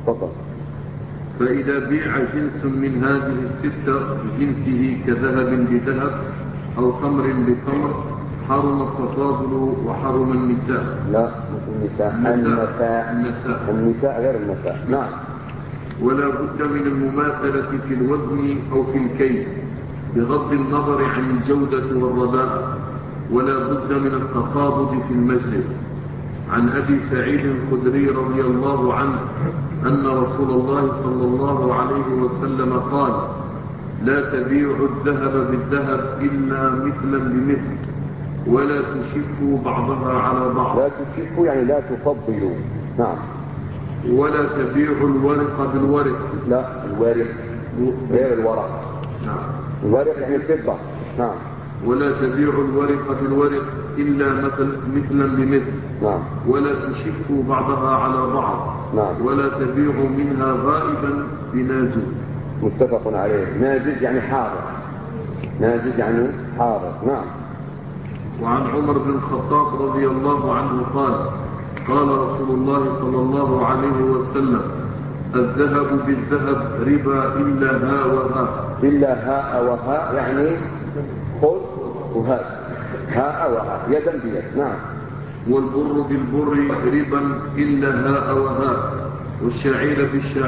تفضل. فإذا بيع جنس من هذه الستة بجنسه كذهب بذهب أو تمر بتمر حرم التفاضل وحرم النساء. لا مش النساء. النساء غير النساء. نعم. ولا بد من المماثلة في الوزن أو في الكيل بغض النظر عن الجودة والرداء، ولا بد من التقابض في المجلس. عن أبي سعيد الخدري رضي الله عنه أن رسول الله صلى الله عليه وسلم قال: لا تبيعوا الذهب بالذهب إلا مثلا بمثل، ولا تشفوا بعضها على بعض. لا تشفوا يعني لا تفضلوا. نعم. ولا تبيعوا الورق بالورق. لا الورق غير الورق. نعم. الورق يعني الفضة. نعم. ولا تبيعوا الورق بالورق إلا مثلا بمثل. نعم. ولا تشفوا بعضها على بعض. نعم. ولا تبيعوا منها غائبا بناجز. متفق عليه. ناجز يعني حاضر. ناجز يعني حاضر. نعم. وعن عمر بن الخطاب رضي الله عنه قال: قال رسول الله صلى الله عليه وسلم: الذهب بالذهب ربا إلا ها وها. إلا هاء وهاء يعني خذ وهات. هاء وهاء يدا بيد. نعم. والبر بالبر ربا إلا هاء وهاء. والشعير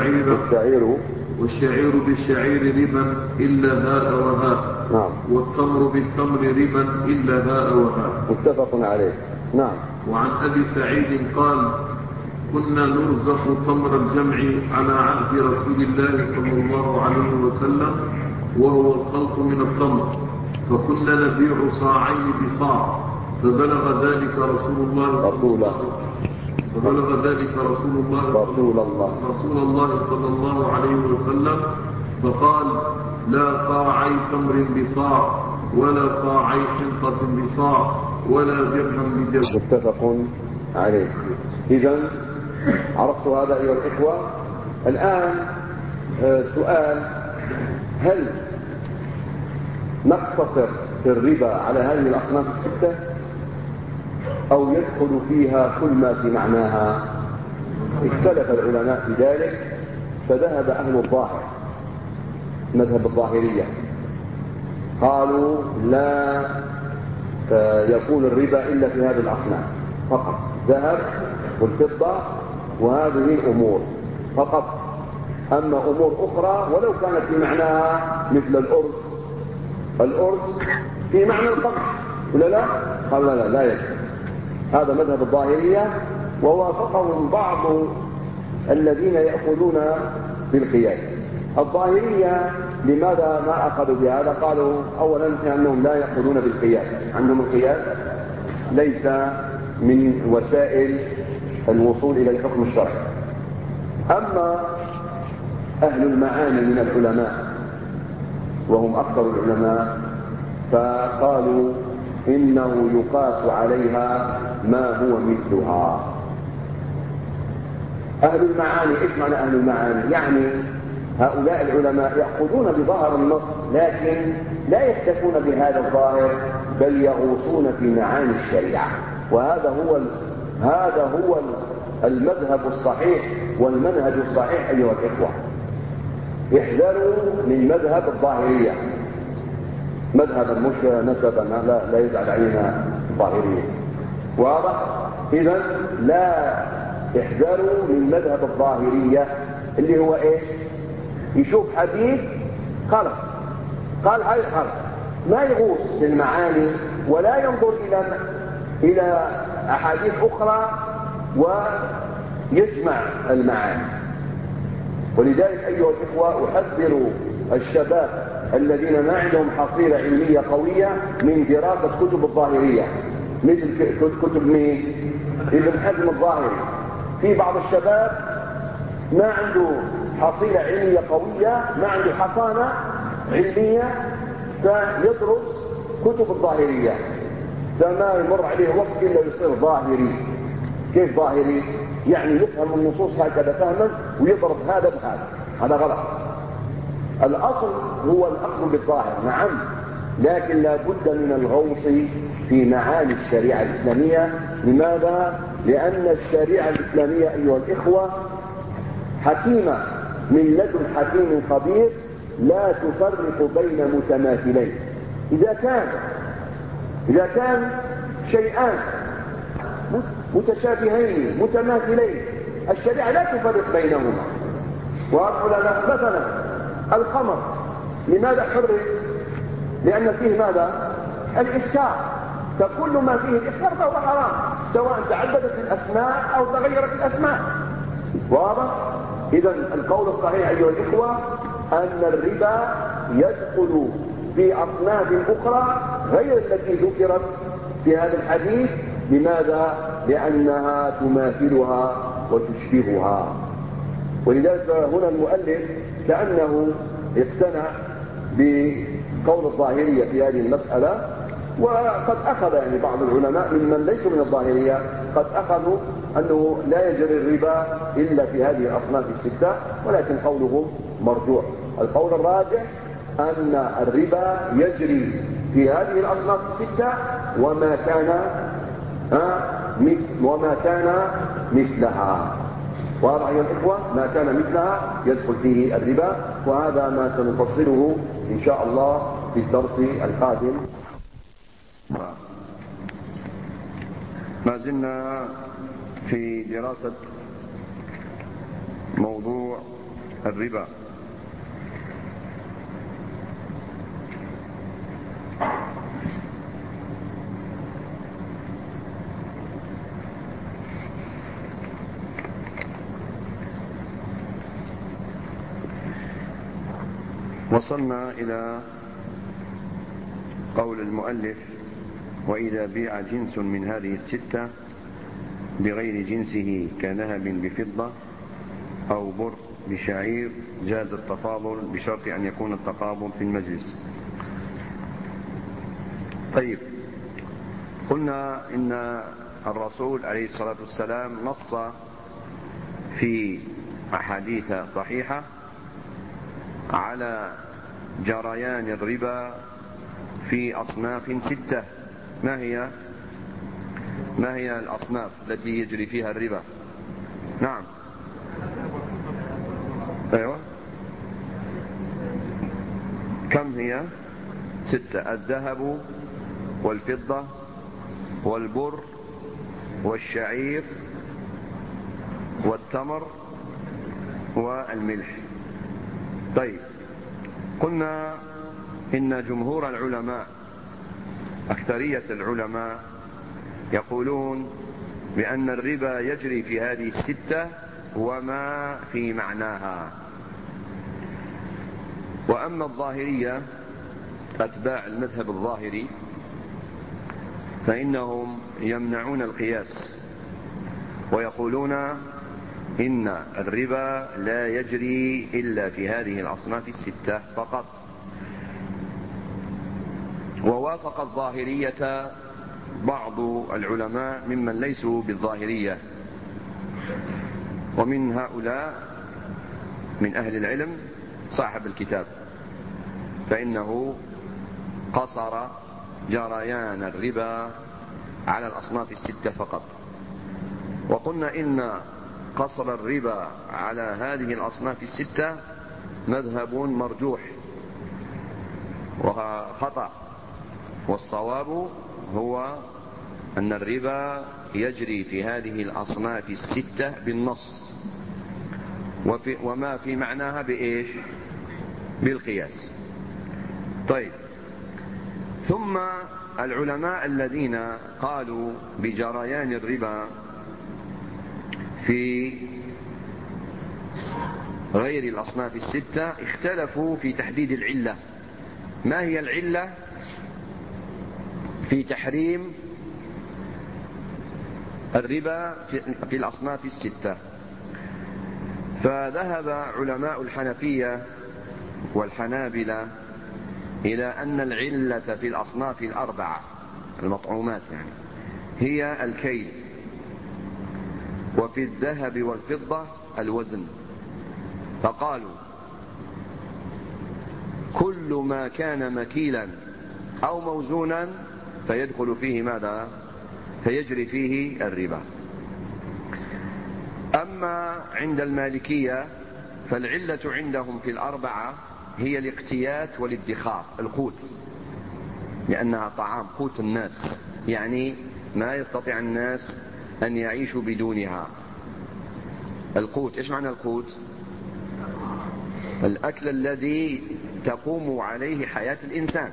بالشعير ربا إلا هاء وهاء. نعم. والتمر بالتمر ربا إلا هاء وهاء. متفق عليه. نعم. وعن أبي سعيد قال: كنا نرزق تمر الجمع على عهد رسول الله صلى الله عليه وسلم وهو الخلط من التمر، فكنا نبيع صاعين بصاع، فبلغ ذلك رسول الله صلى الله عليه وسلم فقال: لا صاعي تمر بصاع، ولا صاعي حنطة بصاع، ولا درهم بدرهم. متفق عليه. إذن عرفت هذا أيها الإخوة. الآن سؤال: هل نقتصر في الربا على هذه الأصناف الستة أو يدخل فيها كل ما في معناها؟ اختلف العلماء في ذلك، فذهب أهل الظاهر مذهب الظاهرية قالوا لا يكون الربا إلا في هذه الأصناف فقط، ذهب والفضة وهذه الأمور فقط. أما أمور أخرى ولو كانت في معناها مثل الأرز في معنى القمح ولا لا؟ قال لا يجب. هذا مذهب الظاهرية، ووافقهم بعض الذين يأخذون بالقياس. الظاهرية لماذا ما أخذوا بهذا؟ قالوا أولا لأنهم لا يأخذون بالقياس، عندهم القياس ليس من وسائل الوصول إلى الحكم الشرعي. أما أهل المعاني من العلماء وهم أكثر العلماء فقالوا إنه يقاس عليها ما هو مثلها. أهل المعاني، إيش معنى أهل المعاني؟ يعني هؤلاء العلماء يأخذون بظاهر النص لكن لا يكتفون بهذا الظاهر، بل يغوصون في معاني الشريعة، وهذا هو المذهب الصحيح والمنهج الصحيح أيها الإخوة. احذروا من مذهب الظاهرية، مذهبا مش نسبا، لا يزعل علينا الظاهرية، واضح؟ إذن لا احذروا من مذهب الظاهرية اللي هو ايش؟ يشوف حديث خلاص قال هاي خلاص، ما يغوص في المعاني ولا ينظر إلى أحاديث أخرى ويجمع المعاني. ولذلك أيها الإخوة أحذر الشباب الذين ما عندهم حصيلة علمية قوية من دراسة كتب الظاهرية، مثل كتب مين؟ ابن حزم الظاهري. في بعض الشباب ما عنده حصيلة علمية قوية، ما عنده حصانة علمية، فيدرس كتب الظاهرية، فما يمر عليه وقت إلا يصير ظاهري. كيف ظاهري؟ يعني يفهم النصوص هكذا فهما ويضرب هذا بهذا، هذا غلط. الأصل هو الأخذ بالظاهر، نعم، لكن لا بد من الغوص في معاني الشريعة الإسلامية. لماذا؟ لأن الشريعة الإسلامية أيها الإخوة حكيمة من لدن حكيم خبير لا تفرق بين متماثلين. إذا كان شيئان متشابهين متماثلين الشريعة لا تفرق بينهما. وأقول لنا مثلا الخمر لماذا حرم؟ لأن فيه ماذا؟ الإسكار، فكل ما فيه الإسكار فهو حرام سواء تعددت الأسماء أو تغيرت الأسماء. واضح؟ إذا القول الصحيح أيها الإخوة أن الربا يدخل في أصناف أخرى غير التي ذكرت في هذا الحديث. لماذا؟ لأنها تماثلها وتشبهها. ولذلك هنا المؤلف كأنه اقتنع بقول الظاهرية في هذه المسألة، وقد أخذ يعني بعض العلماء ممن ليسوا من الظاهرية قد أخذوا أنه لا يجري الربا إلا في هذه الأصناف الستة، ولكن قولهم مرجوح. القول الراجح أن الربا يجري في هذه الأصناف الستة وما كان مثلها. واضح أيها الإخوة؟ ما كان مثلها يدخل فيه الربا، وهذا ما سنفصله إن شاء الله في الدرس القادم. ما زلنا في دراسة موضوع الربا. وصلنا إلى قول المؤلف: وإذا بيع جنس من هذه الستة بغير جنسه كذهب بفضة أو بر بشعير جاز التفاضل بشرط أن يكون التقابض في المجلس. طيب، قلنا إن الرسول عليه الصلاة والسلام نص في أحاديث صحيحة على جريان الربا في أصناف ستة. ما هي الأصناف التي يجري فيها الربا؟ نعم، أيوة، كم هي؟ ستة: الذهب والفضة والبر والشعير والتمر والملح. طيب، قلنا إن جمهور العلماء أكثرية العلماء يقولون بأن الربا يجري في هذه الستة وما في معناها. وأما الظاهرية أتباع المذهب الظاهري فإنهم يمنعون القياس ويقولون إن الربا لا يجري إلا في هذه الأصناف الستة فقط. ووافق الظاهرية بعض العلماء ممن ليسوا بالظاهرية، ومن هؤلاء من أهل العلم صاحب الكتاب، فإنه قصر جريان الربا على الأصناف الستة فقط. وقلنا إن قصر الربا على هذه الأصناف الستة مذهب مرجوح وخطأ، والصواب هو أن الربا يجري في هذه الأصناف الستة بالنص، وما في معناها بإيش؟ بالقياس. طيب، ثم العلماء الذين قالوا بجريان الربا في غير الأصناف الستة اختلفوا في تحديد العلة. ما هي العلة في تحريم الربا في الأصناف الستة؟ فذهب علماء الحنفية والحنابلة إلى أن العلة في الأصناف الأربعة المطعومات يعني هي الكيل، وفي الذهب والفضة الوزن. فقالوا كل ما كان مكيلا أو موزونا فيدخل فيه ماذا؟ فيجري فيه الربا. أما عند المالكية فالعلة عندهم في الأربعة هي الاقتيات والادخار، القوت، لأنها طعام قوت الناس، يعني ما يستطيع الناس أن يعيشوا بدونها. القوت، إيش معنى القوت؟ الأكل الذي تقوم عليه حياة الإنسان،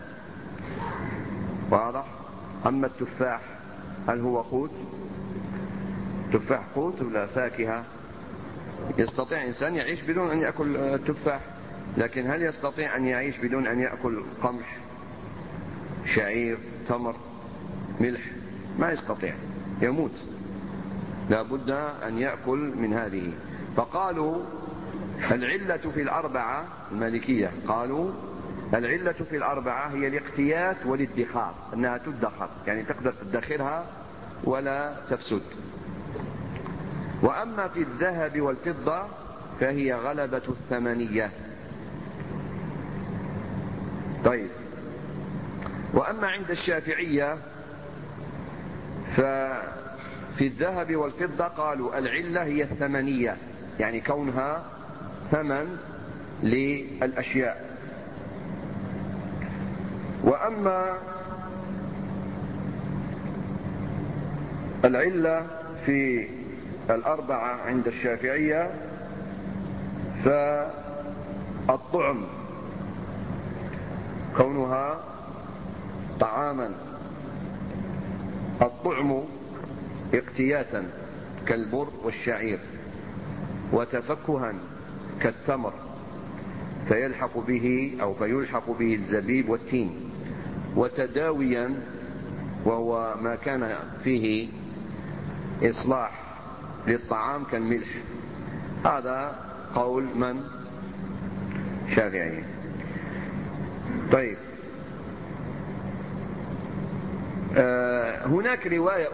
واضح؟ أما التفاح هل هو قوت؟ تفاح قوت ولا فاكهة؟ يستطيع إنسان يعيش بدون أن يأكل التفاح، لكن هل يستطيع أن يعيش بدون أن يأكل قمح، شعير، تمر، ملح؟ ما يستطيع، يموت، لا بد أن يأكل من هذه. فقالوا العلة في الأربعة، المالكية قالوا العلة في الأربعة هي الاقتيات والادخار، أنها تدخر، يعني تقدر تدخرها ولا تفسد. وأما في الذهب والفضة فهي غلبة الثمنية. طيب، وأما عند الشافعية ففي الذهب والفضة قالوا العلة هي الثمنية، يعني كونها ثمن للأشياء. وأما العلة في الأربعة عند الشافعية فالطعم، كونها طعاما، الطعم اقتياتا كالبر والشعير، وتفكها كالتمر فيلحق به الزبيب والتين، وتداويا وهو ما كان فيه إصلاح للطعام كالملح. هذا قول من؟ شافعي. طيب، هناك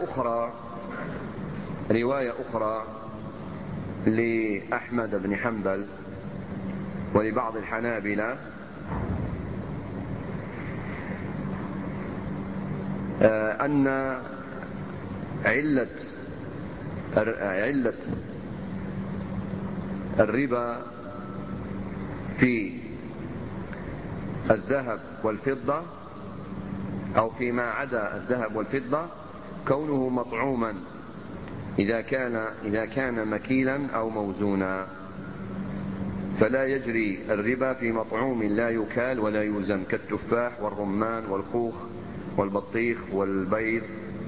رواية أخرى لأحمد بن حنبل ولبعض الحنابلة أن علة الربا في الذهب والفضة أو فيما عدا الذهب والفضة كونه مطعوما إذا كان مكيلا أو موزونا، فلا يجري الربا في مطعوم لا يكال ولا يوزن كالتفاح والرمان والخوخ والبطيخ والبيض،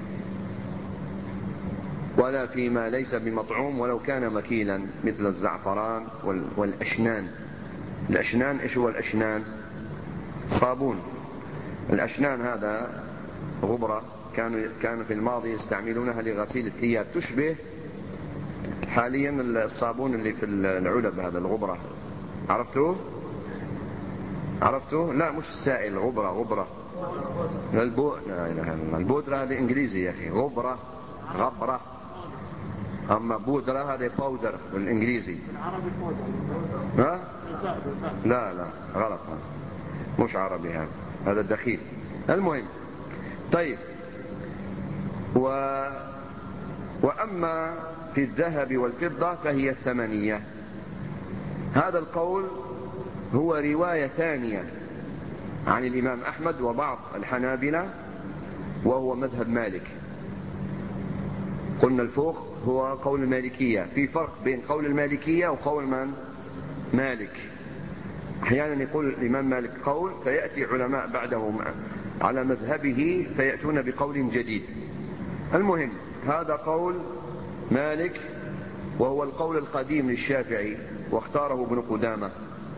ولا فيما ليس بمطعوم ولو كان مكيلا مثل الزعفران والأشنان. الأشنان، إيش هو الأشنان؟ صابون. الأشنان هذا غبرة كانوا في الماضي يستعملونها لغسيل الثياب، تشبه حاليا الصابون اللي في العلب، هذا الغبرة، عرفتوه؟ لا، مش السائل، غبرة لا إله إلا الله. البودرة هذه إنجليزي يا أخي، غبرة، أما بودرة هذه باودر بالإنجليزي. ها؟ لا غلط، مش عربي، هذا الدخيل. المهم، طيب، وأما في الذهب والفضة فهي الثمنية. هذا القول هو رواية ثانية عن الإمام أحمد وبعض الحنابلة، وهو مذهب مالك. قلنا الفوق هو قول المالكية، في فرق بين قول المالكية وقول من؟ مالك. أحيانا يقول الإمام مالك قول فيأتي علماء بعده على مذهبه فيأتون بقول جديد. المهم، هذا قول مالك وهو القول القديم للشافعي، واختاره ابن قدامة،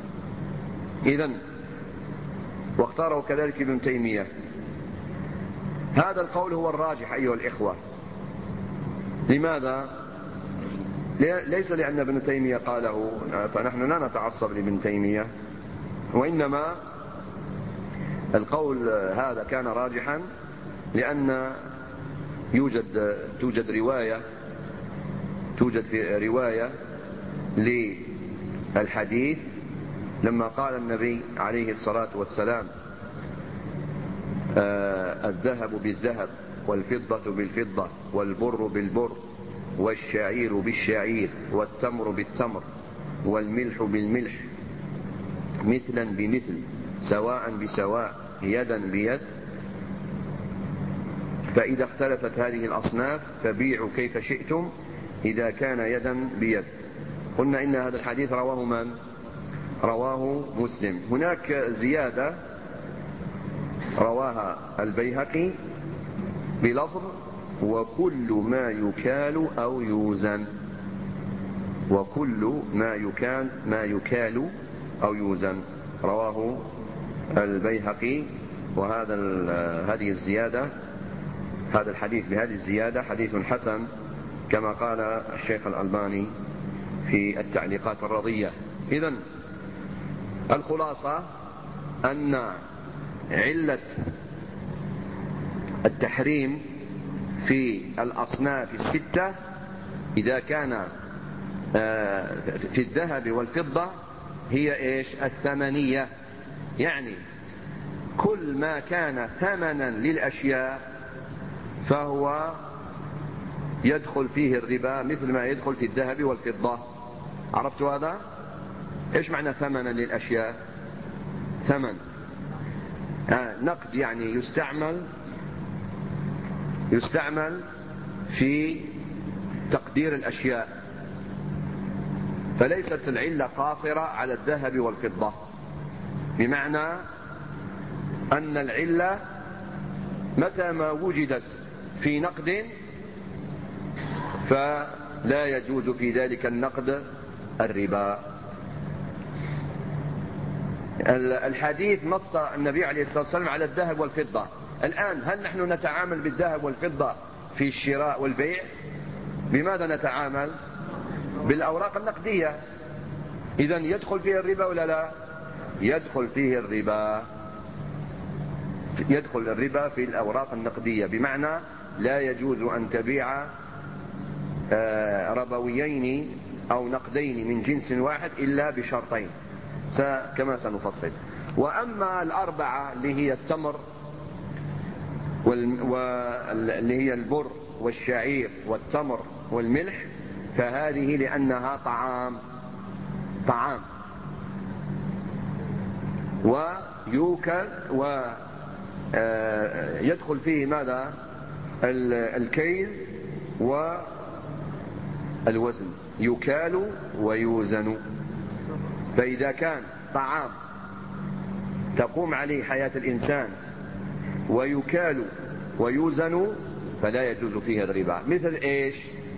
واختاره كذلك ابن تيمية. هذا القول هو الراجح أيها الإخوة. لماذا؟ ليس لأن ابن تيمية قاله فنحن لا نتعصب لابن تيمية، وإنما القول هذا كان راجحا لأن توجد رواية للحديث لما قال النبي عليه الصلاة والسلام الذهب بالذهب والفضة بالفضة والبر بالبر والشعير بالشعير والتمر بالتمر والملح بالملح مثلا بمثل سواء بسواء يدا بيد. فإذا اختلفت هذه الأصناف فبيعوا كيف شئتم إذا كان يدا بيد. قلنا إن هذا الحديث رواه من؟ رواه مسلم. هناك زيادة رواها البيهقي بلفظ وكل ما يكال أو يوزن، وكل ما يكال أو يوزن، رواه البيهقي. هذه الزيادة، هذا الحديث بهذه الزيادة حديث حسن كما قال الشيخ الألباني في التعليقات الرضية. إذن الخلاصة أن علة التحريم في الأصناف الستة إذا كان في الذهب والفضة هي إيش؟ الثمنية، يعني كل ما كان ثمنا للأشياء فهو يدخل فيه الربا مثل ما يدخل في الذهب والفضة. عرفت هذا؟ إيش معنى ثمنا للأشياء؟ ثمن نقد، يعني يستعمل في تقدير الأشياء. فليست العلة قاصرة على الذهب والفضة، بمعنى أن العلة متى ما وجدت في نقد فلا يجوز في ذلك النقد الربا. الحديث نص النبي عليه الصلاة والسلام على الذهب والفضة. الآن هل نحن نتعامل بالذهب والفضة في الشراء والبيع؟ بماذا نتعامل؟ بالأوراق النقدية. إذن يدخل فيه الربا ولا لا؟ يدخل فيه الربا، يدخل الربا في الأوراق النقدية، بمعنى لا يجوز أن تبيع ربويين أو نقدين من جنس واحد إلا بشرطين كما سنفصل. وأما الأربعة اللي هي التمر واللي هي البر والشعير والتمر والملح فهذه لأنها طعام ويوكل ويدخل فيه ماذا؟ الكيل والوزن، يكال ويوزن. فإذا كان طعام تقوم عليه حياة الإنسان ويكال ويوزن فلا يجوز فيه الربا. مثل إيش؟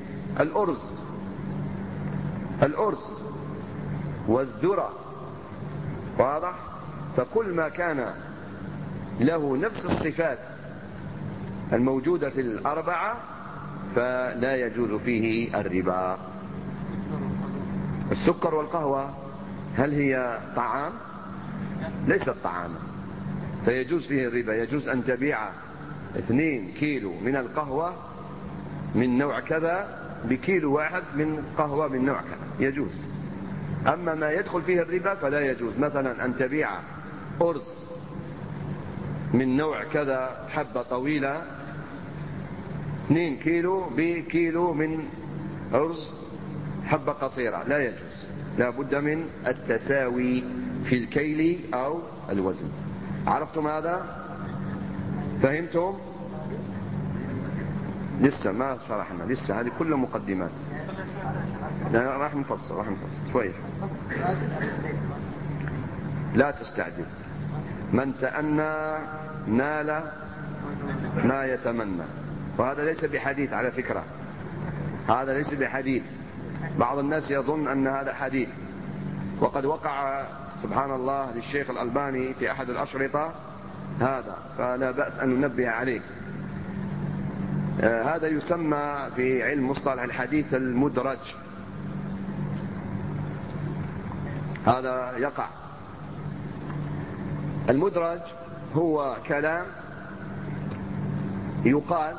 الأرز والذرة، واضح؟ فكل ما كان له نفس الصفات الموجودة في الأربعة فلا يجوز فيه الربا. السكر والقهوة هل هي طعام؟ ليست طعاما، فيجوز فيه الربا. يجوز أن تبيع 2 كيلو من القهوة من نوع كذا بكيلو واحد من قهوة من نوع كذا، يجوز. أما ما يدخل فيه الربا فلا يجوز، مثلا أن تبيع أرز من نوع كذا حبة طويلة 2 كيلو بكيلو من أرز حبة قصيرة، لا يجوز. لا بد من التساوي في الكيل أو الوزن. عرفتم هذا؟ فهمتم؟ لسه ما شرحنا، لسه هذه كل مقدمات. لا راح نفصل شوية. لا تستعجل. من تأنى نال ما يتمنى. وهذا ليس بحديث على فكرة، هذا ليس بحديث. بعض الناس يظن أن هذا حديث، وقد وقع سبحان الله للشيخ الألباني في أحد الأشرطة هذا، فلا بأس أن ننبه عليه. هذا يسمى في علم مصطلح الحديث المدرج. هذا يقع. المدرج هو كلام يقال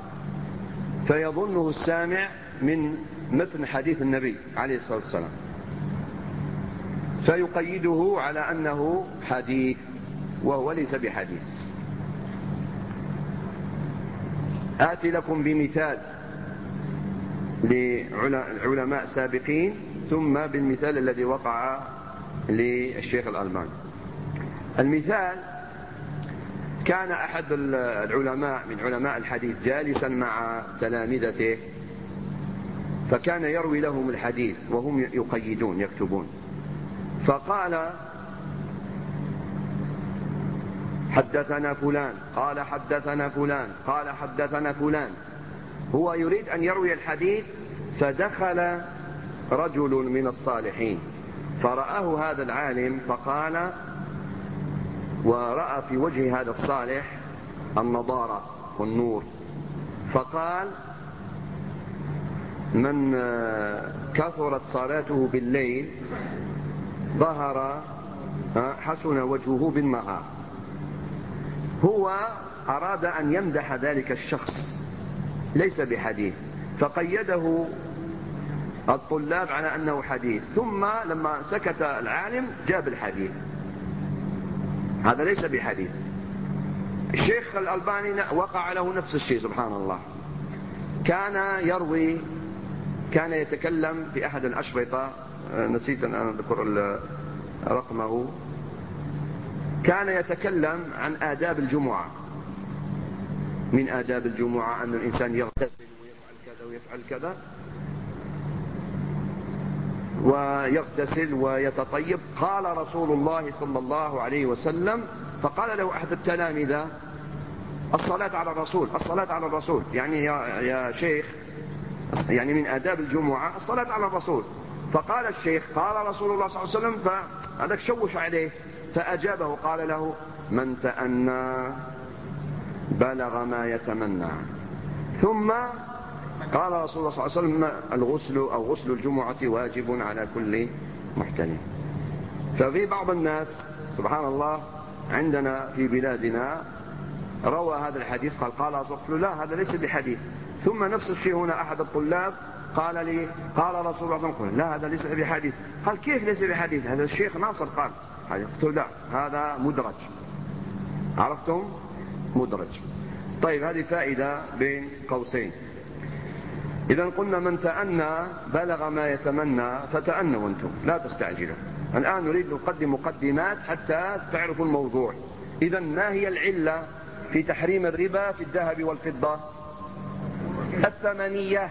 فيظنه السامع من متن حديث النبي عليه الصلاة والسلام، فيقيده على أنه حديث وهو ليس بحديث. آتي لكم بمثال لعلماء سابقين ثم بالمثال الذي وقع للشيخ الألباني. المثال: كان أحد العلماء من علماء الحديث جالسا مع تلامذته، فكان يروي لهم الحديث وهم يقيدون يكتبون، فقال: حدثنا فلان قال حدثنا فلان قال حدثنا فلان. هو يريد أن يروي الحديث، فدخل رجل من الصالحين فرآه هذا العالم، فقال، ورأى في وجه هذا الصالح النضارة والنور، فقال: من كثرت صلاته بالليل ظهر حسن وجهه بالنهار. هو أراد أن يمدح ذلك الشخص، ليس بحديث، فقيده الطلاب على أنه حديث، ثم لما سكت العالم جاب الحديث. هذا ليس بحديث. الشيخ الألباني وقع له نفس الشيء، سبحان الله. كان يتكلم في أحد الأشرطة، نسيت أن أذكر رقمه، كان يتكلم عن آداب الجمعة. من آداب الجمعة أن الإنسان يغتسل ويفعل كذا ويفعل كذا، ويغتسل ويتطيب. قال رسول الله صلى الله عليه وسلم، فقال له أحد التلامذة: الصلاة على الرسول، الصلاة على الرسول، يعني يا شيخ، يعني من آداب الجمعة الصلاة على الرسول. فقال الشيخ: قال رسول الله صلى الله عليه وسلم، فهذاك شوش عليه، فأجابه قال له: من تأنى بلغ ما يتمنى. ثم قال رسول الله صلى الله عليه وسلم: الغسل أو غسل الجمعة واجب على كل محتلم. ففي بعض الناس سبحان الله عندنا في بلادنا روى هذا الحديث، قال رسول لا، هذا ليس بحديث. ثم نفس الشيء هنا أحد الطلاب قال لي: قال رسول الله صلى الله عليه وسلم، لا، هذا ليس بحديث. قال: كيف ليس بحديث؟ هذا الشيخ ناصر قال. قلت لا، هذا مدرج. عرفتم؟ مدرج. طيب، هذه فائدة بين قوسين. إذا قلنا من تأنى بلغ ما يتمنى، فتأنوا أنتم، لا تستعجلوا. الآن نريد نقدم مقدمات حتى تعرفوا الموضوع. إذا ما هي العلة في تحريم الربا في الذهب والفضة؟ الثمنية.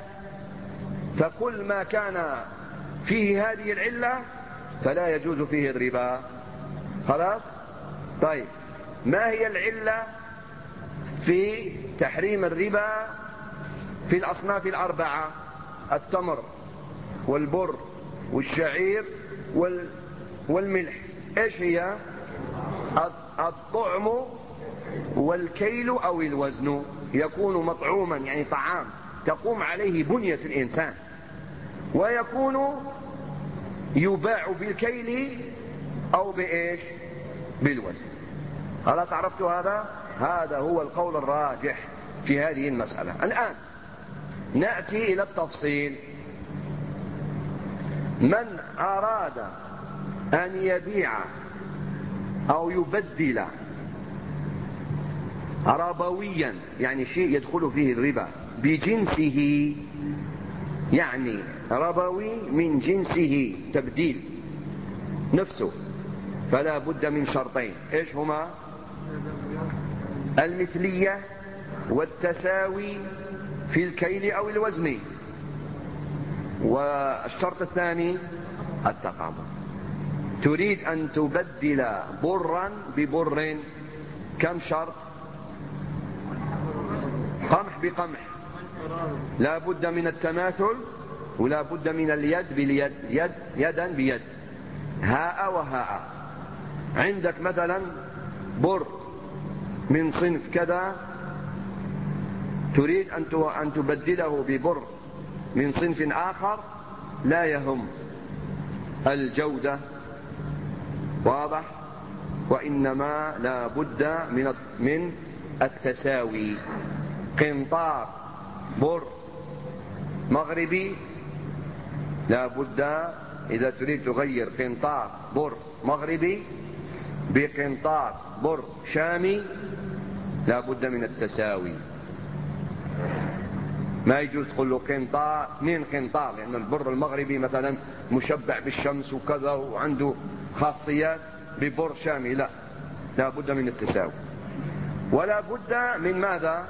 فكل ما كان فيه هذه العلة فلا يجوز فيه الربا. خلاص؟ طيب، ما هي العلة في تحريم الربا في الأصناف الأربعة؟ التمر والبر والشعير والملح. إيش هي؟ الطعم والكيل أو الوزن، يكون مطعوما يعني طعام تقوم عليه بنية الإنسان، ويكون يباع بالكيل أو بإيش؟ بالوزن. خلاص عرفت هذا؟ هذا هو القول الراجح في هذه المسألة. الآن نأتي إلى التفصيل. من أراد أن يبيع أو يبدل ربويا، يعني شيء يدخل فيه الربا، بجنسه، يعني ربوي من جنسه، تبديل نفسه، فلا بد من شرطين. إيش هما؟ المثلية والتساوي في الكيل أو الوزن. والشرط الثاني التقابض. تريد أن تبدل برا ببر، كم شرط؟ قمح بقمح، لا بد من التماثل، ولا بد من اليد باليد، يدا بيد، هاء وهاء. عندك مثلا بر من صنف كذا، تريد أن تبدله ببر من صنف آخر، لا يهم الجودة، واضح؟ وإنما لا بد من التساوي. قنطار بر مغربي، لا بد إذا تريد تغير قنطار بر مغربي بقنطار بر شامي، لا بد من التساوي. ما يجوز تقول له قنطار 2 قنطار، لأن البر المغربي مثلا مشبع بالشمس وكذا وعنده خاصيات ببر شامي، لا بد من التساوي. ولا بد من ماذا؟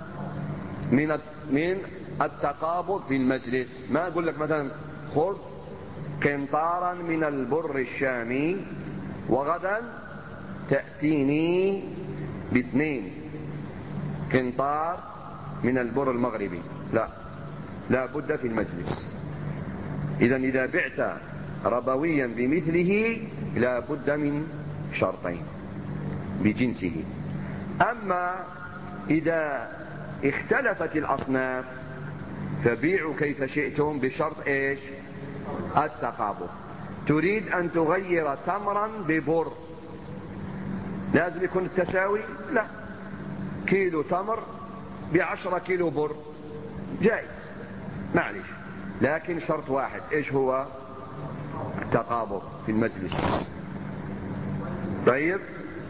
من التقابض في المجلس. ما أقول لك مثلا خذ قنطارا من البر الشامي وغدا تأتيني ب2 قنطار من البر المغربي، لا بد في المجلس. إذا بعت ربويا بمثله لا بد من شرطين بجنسه. أما إذا اختلفت الأصناف فبيعوا كيف شئتم بشرط إيش؟ التقابض. تريد أن تغير تمرا ببر، لازم يكون التساوي؟ لا، كيلو تمر ب10 كيلو بر جائز، معلش، لكن شرط واحد، إيش هو؟ التقابض في المجلس. طيب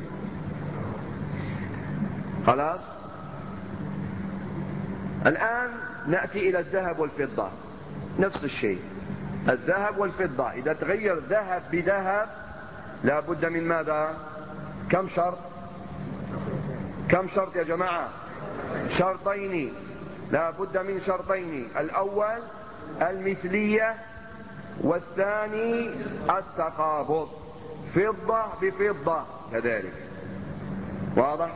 خلاص. الآن نأتي إلى الذهب والفضة، نفس الشيء. الذهب والفضة إذا تغير ذهب بذهب لا بد من ماذا؟ كم شرط يا جماعة؟ شرطين، لا بد من شرطين. الأول المثلية والثاني التقابض، فضة بفضة كذلك، واضح؟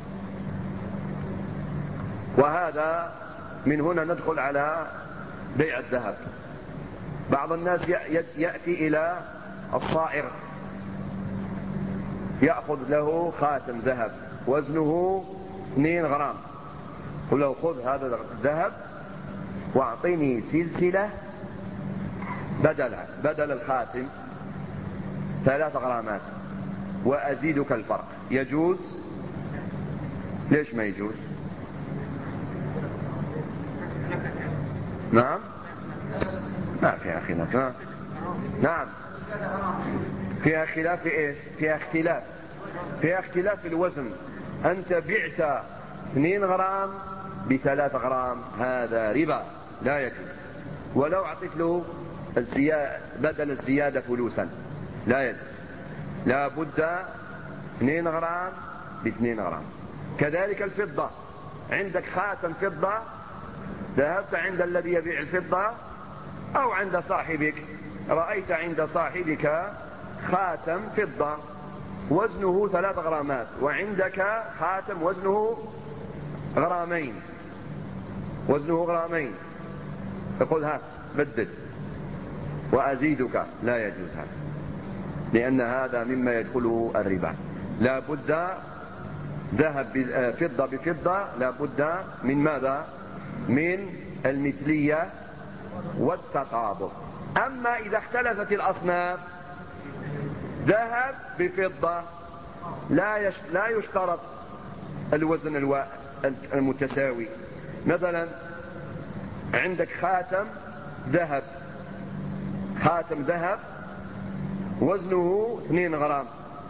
وهذا من هنا ندخل على بيع الذهب. بعض الناس يأتي إلى الصائغ يأخذ له خاتم ذهب وزنه 2 غرام، قل له خذ هذا الذهب واعطيني سلسلة بدل الخاتم 3 غرامات وأزيدك الفرق. يجوز؟ ليش ما يجوز؟ نعم، ما فيها خلاف. نعم فيها خلاف في ايش؟ فيها اختلاف في الوزن. انت بعت 2 غرام ب3 غرام، هذا ربا لا يجوز. ولو اعطيت له بدل الزيادة فلوسا لا يجوز، لا بد 2 غرام ب2 غرام. كذلك الفضة، عندك خاتم فضة، ذهبت عند الذي يبيع الفضة أو عند صاحبك، رأيت عند صاحبك خاتم فضة وزنه 3 غرامات وعندك خاتم وزنه غرامين، يقول ها بدل وأزيدك، لا يجوز هذا، لأن هذا مما يدخله الربا. لا بد فضة بفضة، لا بد من ماذا؟ من المثلية والتقابض. أما إذا اختلفت الأصناف، ذهب بفضة لا يشترط الوزن المتساوي. مثلا عندك خاتم ذهب وزنه 2 غرام،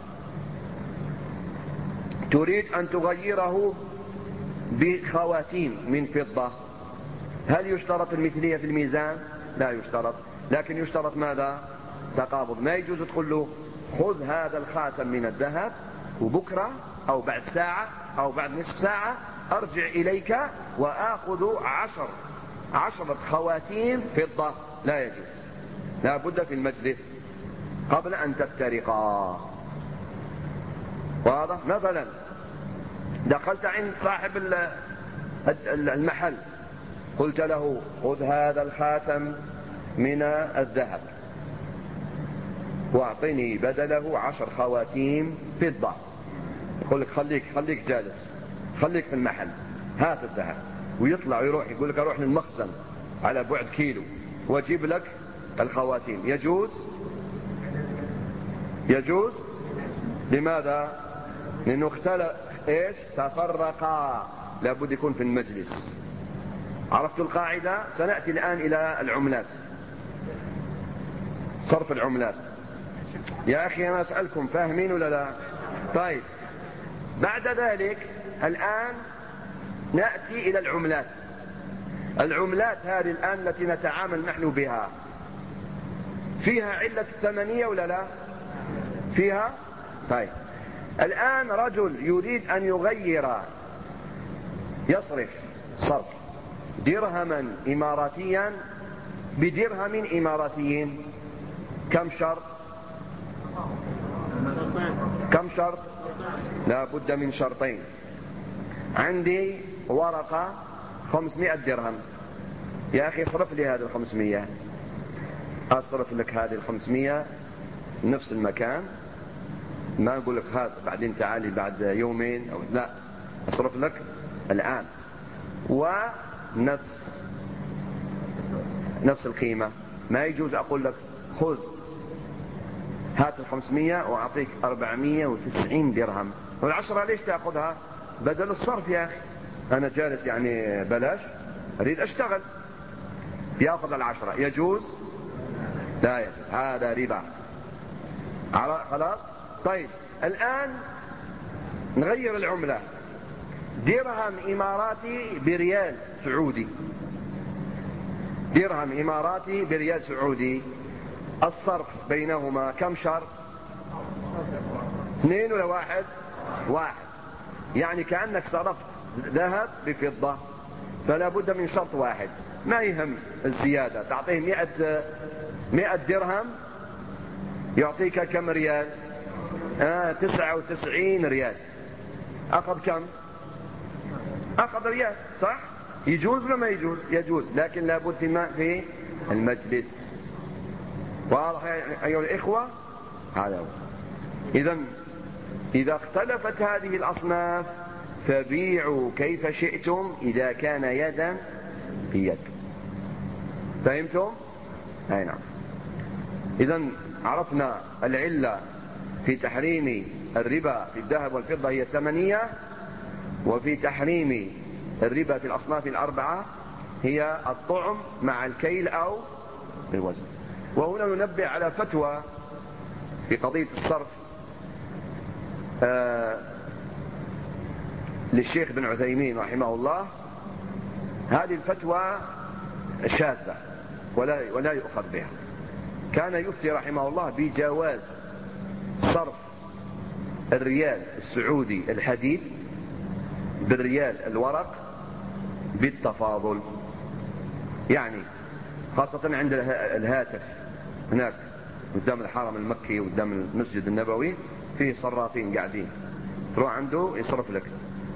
تريد أن تغيره بخواتيم من فضة، هل يشترط المثلية في الميزان؟ لا يشترط، لكن يشترط ماذا؟ تقابض. ما يجوز تقول له خذ هذا الخاتم من الذهب وبكرة أو بعد ساعة أو بعد نصف ساعة أرجع إليك وآخذ 10 خواتيم فضة، لا يجوز، لا بد في المجلس قبل أن تفترقا. واضح؟ مثلا دخلت عند صاحب المحل قلت له خذ هذا الخاتم من الذهب واعطني بدله 10 خواتيم فضة، يقول لك خليك جالس، خليك في المحل، هات الذهب، ويطلع ويروح، يقول لك اروح للمخزن على بعد كيلو واجيب لك الخواتيم. يجوز؟ لماذا؟ لأنه اختلف ايش؟ تفرقا، لابد يكون في المجلس. عرفتوا القاعدة؟ سنأتي الآن إلى العملات، صرف العملات. يا أخي أنا أسألكم فاهمين ولا لا؟ طيب بعد ذلك الآن نأتي إلى العملات. العملات هذه الآن التي نتعامل نحن بها فيها علة الثمنية ولا لا؟ فيها؟ طيب الآن رجل يريد أن يغير يصرف صرف درهما إماراتيا بدرهم إماراتي، كم شرط؟ كم شرط؟ لا بد من شرطين. عندي ورقة 500 درهم، يا أخي اصرف لي هذه 500. أصرف لك هذه 500 نفس المكان، ما أقول لك هذا بعدين تعالي بعد يومين أو لا، أصرف لك الآن ونفس القيمة. ما يجوز أقول لك خذ هات 500 وأعطيك 490 درهم والعشرة ليش تأخذها بدل الصرف؟ يا أخي أنا جالس يعني بلاش، أريد أشتغل. يأخذ العشرة، يجوز؟ لا يجوز، هذا ربا. خلاص. طيب الآن نغير العملة، درهم إماراتي بريال سعودي، درهم إماراتي بريال سعودي، الصرف بينهما كم شرط؟ 2 ولا 1؟ 1. يعني كأنك صرفت ذهب بفضة، فلا بد من شرط واحد، ما يهم الزيادة. تعطيه 100 درهم يعطيك كم ريال؟ 99 ريال. أخذ كم؟ أخذ ريال، صح؟ يجوز ولا ما يجوز؟ يجوز، لكن لابد في المجلس. واضح أيها الإخوة؟ هذا هو. إذا اختلفت هذه الأصناف فبيعوا كيف شئتم إذا كان يدا بيد. فهمتم؟ أي نعم. إذا عرفنا العلة في تحريم الربا في الذهب والفضة هي الثمنية، وفي تحريم الربا في الأصناف الأربعة هي الطعم مع الكيل أو الوزن. وهنا ننبه على فتوى في قضية الصرف للشيخ بن عثيمين رحمه الله. هذه الفتوى شاذة ولا يؤخذ بها. كان يفتي رحمه الله بجواز صرف الريال السعودي الحديد بالريال الورق بالتفاضل، يعني خاصة عند الهاتف هناك قدام الحرم المكي قدام المسجد النبوي فيه صرافين قاعدين، تروح عنده يصرف لك،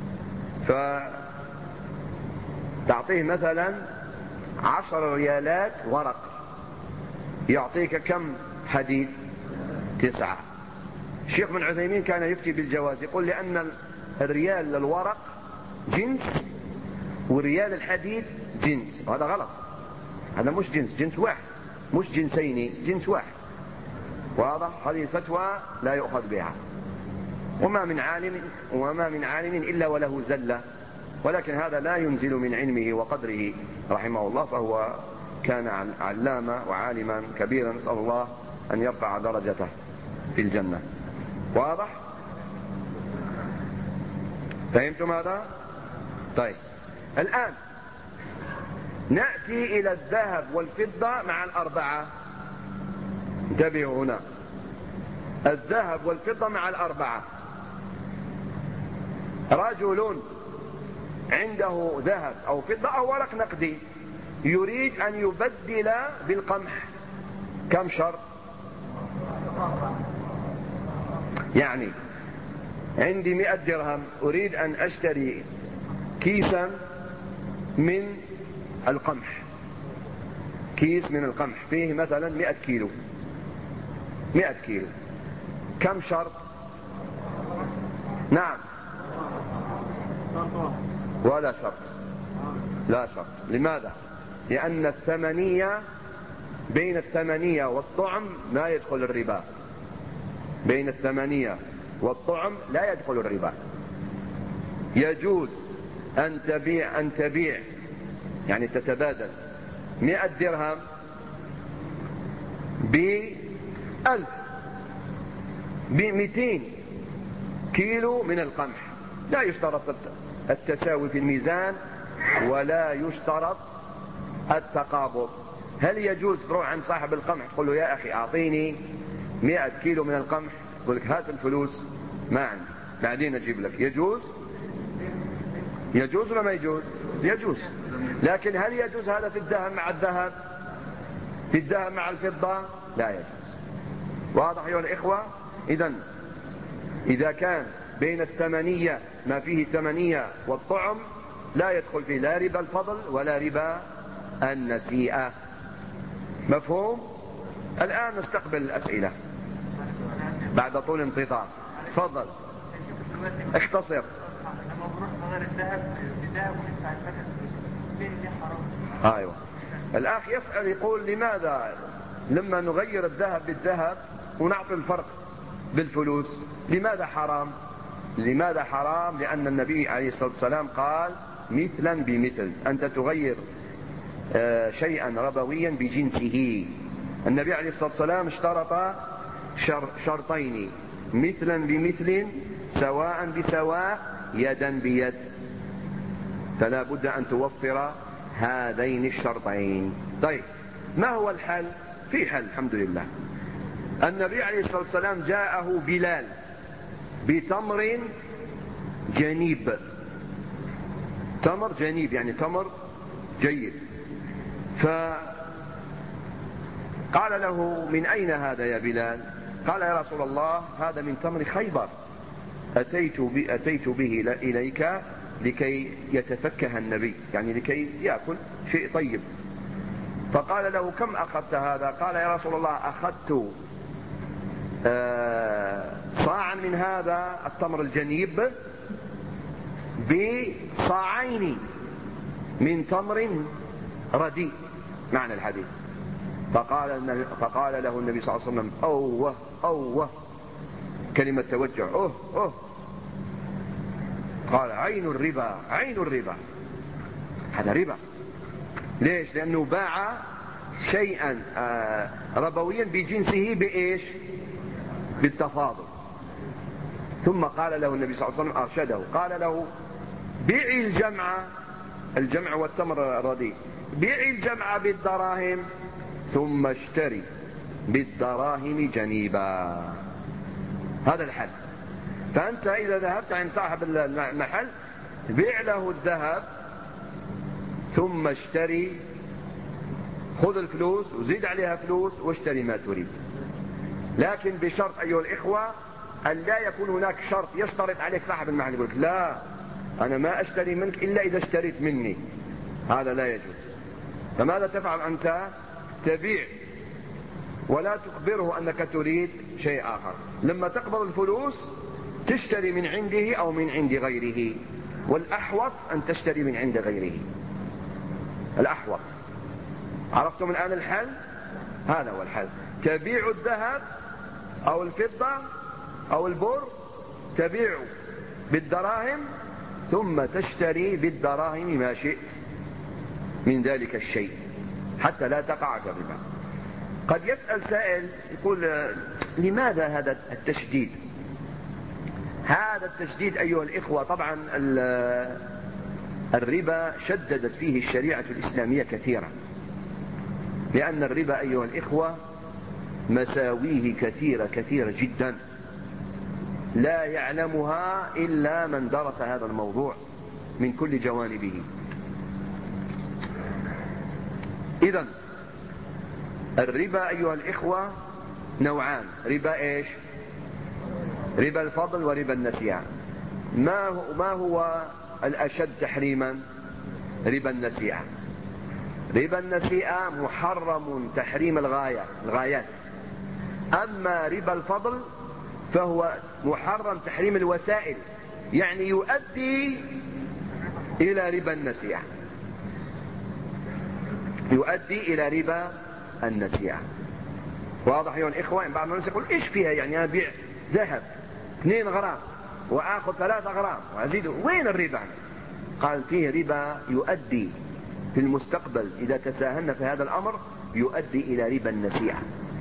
فتعطيه مثلا 10 ريالات ورق، يعطيك كم حديد؟ 9. الشيخ بن عثيمين كان يفتي بالجواز، يقول لأن الريال الورق جنس والريال الحديد جنس، وهذا غلط. هذا مش جنس واحد، مش جنسين، جنس واحد. واضح؟ هذه الفتوى لا يؤخذ بها. وما من عالم إلا وله زلة، ولكن هذا لا ينزل من علمه وقدره رحمه الله، فهو كان علامة وعالما كبيرا، نسأل الله أن يرفع درجته في الجنة. واضح؟ فهمتم هذا؟ طيب الآن نأتي إلى الذهب والفضة مع الأربعة. انتبهوا هنا، الذهب والفضة مع الأربعة. رجل عنده ذهب أو فضة أو ورق نقدي يريد أن يبدل بالقمح، كم شرط؟ يعني عندي 100 درهم أريد أن أشتري كيسا من القمح، كيس من القمح فيه مثلا 100 كيلو، 100 كيلو، كم شرط؟ نعم، ولا شرط، لا شرط. لماذا؟ لأن الثمنية بين الثمنية والطعم لا يدخل الربا، بين الثمنية والطعم لا يدخل الربا. يجوز أن تبيع يعني تتبادل 100 درهم ب1000 ب200 كيلو من القمح. لا يشترط التساوي في الميزان، ولا يشترط التقابض. هل يجوز تروح عند صاحب القمح تقول له يا أخي أعطيني 100 كيلو من القمح، يقول لك هات الفلوس ما عندي بعدين أجيب لك؟ يجوز؟ يجوز ولا ما يجوز؟ يجوز. لكن هل يجوز هذا في الذهب مع الذهب، في الذهب مع الفضة؟ لا يجوز. واضح أيها الإخوة؟ إذا كان بين الثمنية ما فيه ثمنية والطعم لا يدخل فيه لا ربا الفضل ولا ربا النسيئة. مفهوم؟ الآن نستقبل الأسئلة بعد طول انتظار. تفضل اختصر. ايوه الاخ يسأل يقول لماذا لما نغير الذهب بالذهب ونعطي الفرق بالفلوس لماذا حرام؟ لماذا حرام؟ لأن النبي عليه الصلاة والسلام قال مثلا بمثل، أنت تغير شيئا ربويا بجنسه. النبي عليه الصلاة والسلام اشترط شرطين، مثلا بمثل سواء بسواء يدا بيد، فلا بد أن توفر هذين الشرطين. طيب ما هو الحل؟ في حل الحمد لله. النبي عليه الصلاة والسلام جاءه بلال بتمر جنيب، تمر جنيب يعني تمر جيد، فقال له من أين هذا يا بلال؟ قال يا رسول الله هذا من تمر خيبر، أتيت به إليك لكي يتفكه النبي، يعني لكي يأكل شيء طيب. فقال له كم أخذت هذا؟ قال يا رسول الله أخذت صاعا من هذا التمر الجنيب بصاعين من تمر رديء، معنى الحديث. فقال له النبي صلى الله عليه وسلم أوه أوه، كلمة توجع، أوه. قال عين الربا، عين الربا، هذا ربا. ليش؟ لأنه باع شيئا ربويا بجنسه بإيش؟ بالتفاضل. ثم قال له النبي صلى الله عليه وسلم أرشده، قال له بيع الجمع والتمر الرديء، بيع الجمع بالدراهم ثم اشتري بالدراهم جنيبا. هذا الحل. فأنت إذا ذهبت عند صاحب المحل بيع له الذهب ثم اشتري، خذ الفلوس وزيد عليها فلوس واشتري ما تريد، لكن بشرط أيها الإخوة أن لا يكون هناك شرط يشترط عليك صاحب المحل يقول لا أنا ما أشتري منك إلا إذا اشتريت مني، هذا لا يجوز. فماذا تفعل أنت؟ تبيع ولا تخبره أنك تريد شيء آخر. لما تقبض الفلوس تشتري من عنده أو من عند غيره، والأحوط أن تشتري من عند غيره، الأحوط. عرفتم الآن الحل؟ هذا هو الحل. تبيع الذهب أو الفضة أو البر، تبيع بالدراهم ثم تشتري بالدراهم ما شئت من ذلك الشيء حتى لا تقع في الربا. قد يسأل سائل يقول لماذا هذا التشديد؟ هذا التشديد أيها الإخوة طبعا الربا شددت فيه الشريعة الإسلامية كثيرا، لأن الربا أيها الإخوة مساويه كثيرة جدا لا يعلمها إلا من درس هذا الموضوع من كل جوانبه. إذن الربا أيها الإخوة نوعان، ربا إيش؟ ربا الفضل وربا النسيئة. ما هو الأشد تحريما؟ ربا النسيئة. ربا النسيئة محرم تحريم الغايات، أما ربا الفضل فهو محرم تحريم الوسائل، يعني يؤدي إلى ربا النسيئة، يؤدي إلى ربا النسيئة. واضح يا الإخوة؟ بعض الناس يقول إيش فيها يعني أنا أبيع ذهب 2 غرام وآخذ 3 غرام وأزيد، وين الربا؟ قال فيه ربا يؤدي في المستقبل إذا تساهلنا في هذا الأمر يؤدي إلى ربا النسيئة.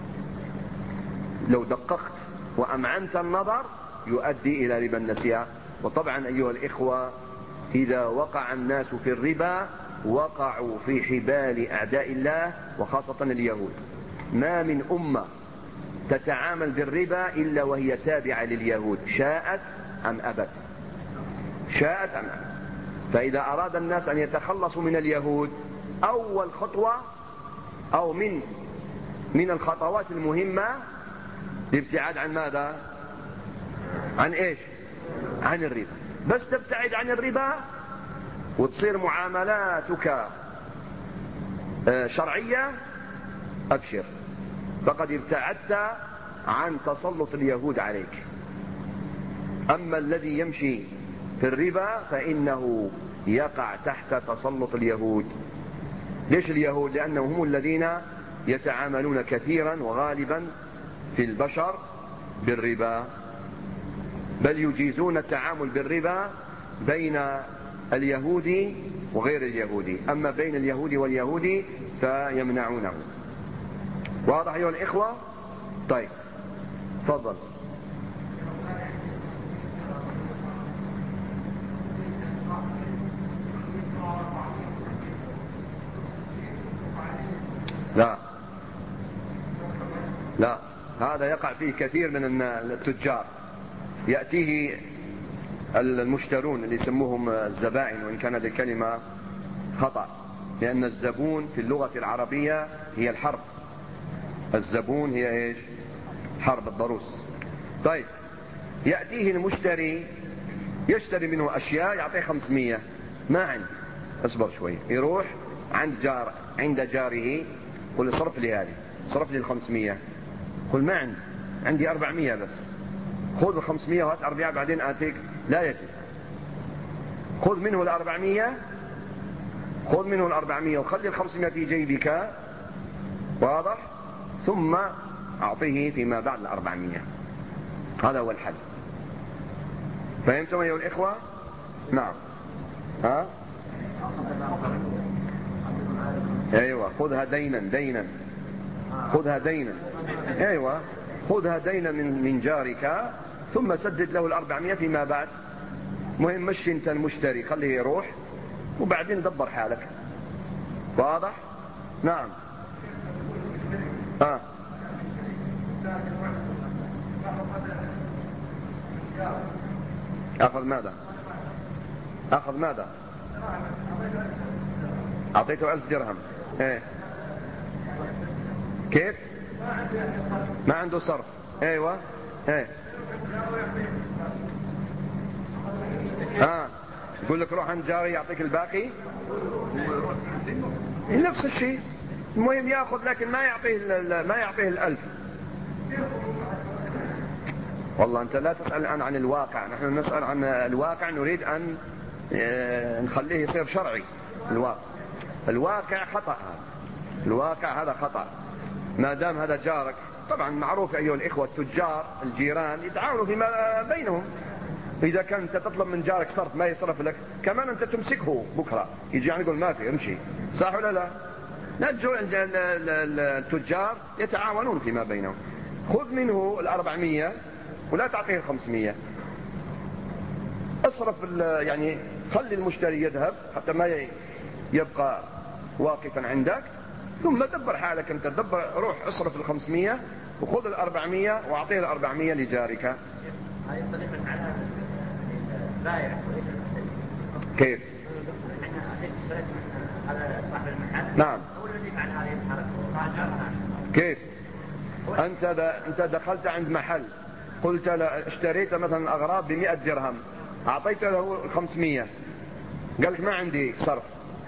لو دققت وأمعنت النظر يؤدي إلى ربا النسيئة. وطبعا أيها الإخوة إذا وقع الناس في الربا وقعوا في حبال أعداء الله وخاصة اليهود. ما من أمة تتعامل بالربا إلا وهي تابعة لليهود، شاءت أم أبت، شاءت أم أبت. فإذا أراد الناس أن يتخلصوا من اليهود، أول خطوة أو من الخطوات المهمة الابتعاد عن ماذا؟ عن إيش؟ عن الربا. بس تبتعد عن الربا وتصير معاملاتك شرعية، أبشر، فقد ابتعدت عن تسلط اليهود عليك. أما الذي يمشي في الربا فإنه يقع تحت تسلط اليهود. ليش اليهود؟ لأنهم هم الذين يتعاملون كثيرا وغالبا في البشر بالربا، بل يجيزون التعامل بالربا بين اليهودي وغير اليهودي، أما بين اليهودي واليهودي فيمنعونه. واضح أيها الإخوة؟ طيب تفضل. لا، هذا يقع فيه كثير من التجار. يأتيه المشترون اللي يسموهم الزبائن، وإن كان هذه الكلمة خطأ، لأن الزبون في اللغة العربية هي الحرب. الزبون هي إيش؟ حرب الضروس. طيب يأتيه المشتري يشتري منه أشياء، يعطيه 500. ما عندي، اصبر شوي. يروح عند جاره، يقول صرف لي هذه، صرف لي 500. قل ما عندي 400 بس. خذ 500 وهات 400 بعدين آتيك. لا يجوز. خذ منه 400، خذ منه 400 وخلي 500 في جيبك، واضح؟ ثم أعطيه فيما بعد 400. هذا هو الحل. فهمتم أيها الإخوة؟ نعم. ها؟ أيوة، خذها دينا. خذها دينا. أيوة، خذها دينا من جارك، ثم سدد له 400 فيما بعد. مهم مش انت المشتري، خليه يروح وبعدين دبر حالك. واضح؟ نعم. أخذ ماذا؟ أخذ ماذا؟ أعطيته 1000 درهم. إيه؟ كيف؟ ما عنده صرف. أيوة. إيه؟ يقول لك روح عند جاري يعطيك الباقي. نفس الشيء. المهم يأخذ، لكن ما يعطيه 1000. والله أنت لا تسأل الآن عن الواقع، نحن نسأل عن الواقع، نريد أن نخليه يصير شرعي. الواقع خطأ، الواقع هذا خطأ. ما دام هذا جارك، طبعا معروف أيها الإخوة، التجار الجيران يتعاونوا فيما بينهم. إذا كنت تطلب من جارك صرف ما يصرف لك، كمان أنت تمسكه بكرة يجي يعني يقول ما في، امشي. صح ولا لا؟ التجار يتعاونون فيما بينهم. خذ منه 400 ولا تعطيه 500. اصرف، يعني خلي المشتري يذهب حتى ما يبقى واقفا عندك، ثم دبر حالك أنت. روح اصرف 500 وخذ 400 واعطيه 400 لجارك. هذه الطريقة على البائع. كيف؟ على صاحب المحل. نعم. هو الذي يفعل هذه الحركة. كيف؟ أنت دخلت عند محل، قلت له اشتريت مثلا أغراض ب100 درهم، أعطيت له 500، قال لك ما عندي صرف.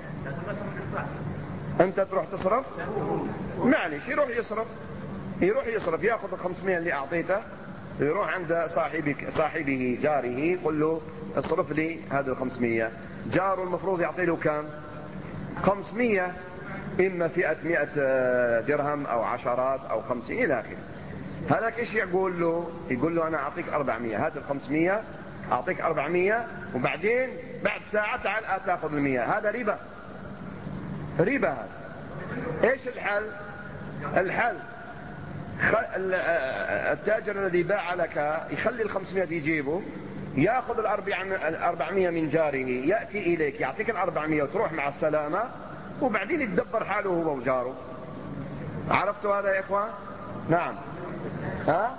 أنت تروح تصرف؟ معلش، يروح يصرف، يأخذ 500 اللي أعطيته، يروح عند صاحبه جاره، يقول له اصرف لي هذه 500. جاره المفروض يعطي له كم؟ 500، إما فئة 100 درهم أو عشرات أو 50 إلى آخره. هذاك إيش يقول له؟ يقول له أنا أعطيك 400، هذه 500 أعطيك 400، وبعدين بعد ساعة تعال تأخذ 100. هذا ربا هذا. إيش الحل؟ التاجر الذي باع لك يخلي 500 يجيبه، يأخذ 400 من جاره، يأتي إليك يعطيك 400 وتروح مع السلامة، وبعدين يتدبر حاله هو وجاره. عرفتوا هذا يا إخوان؟ نعم. ها؟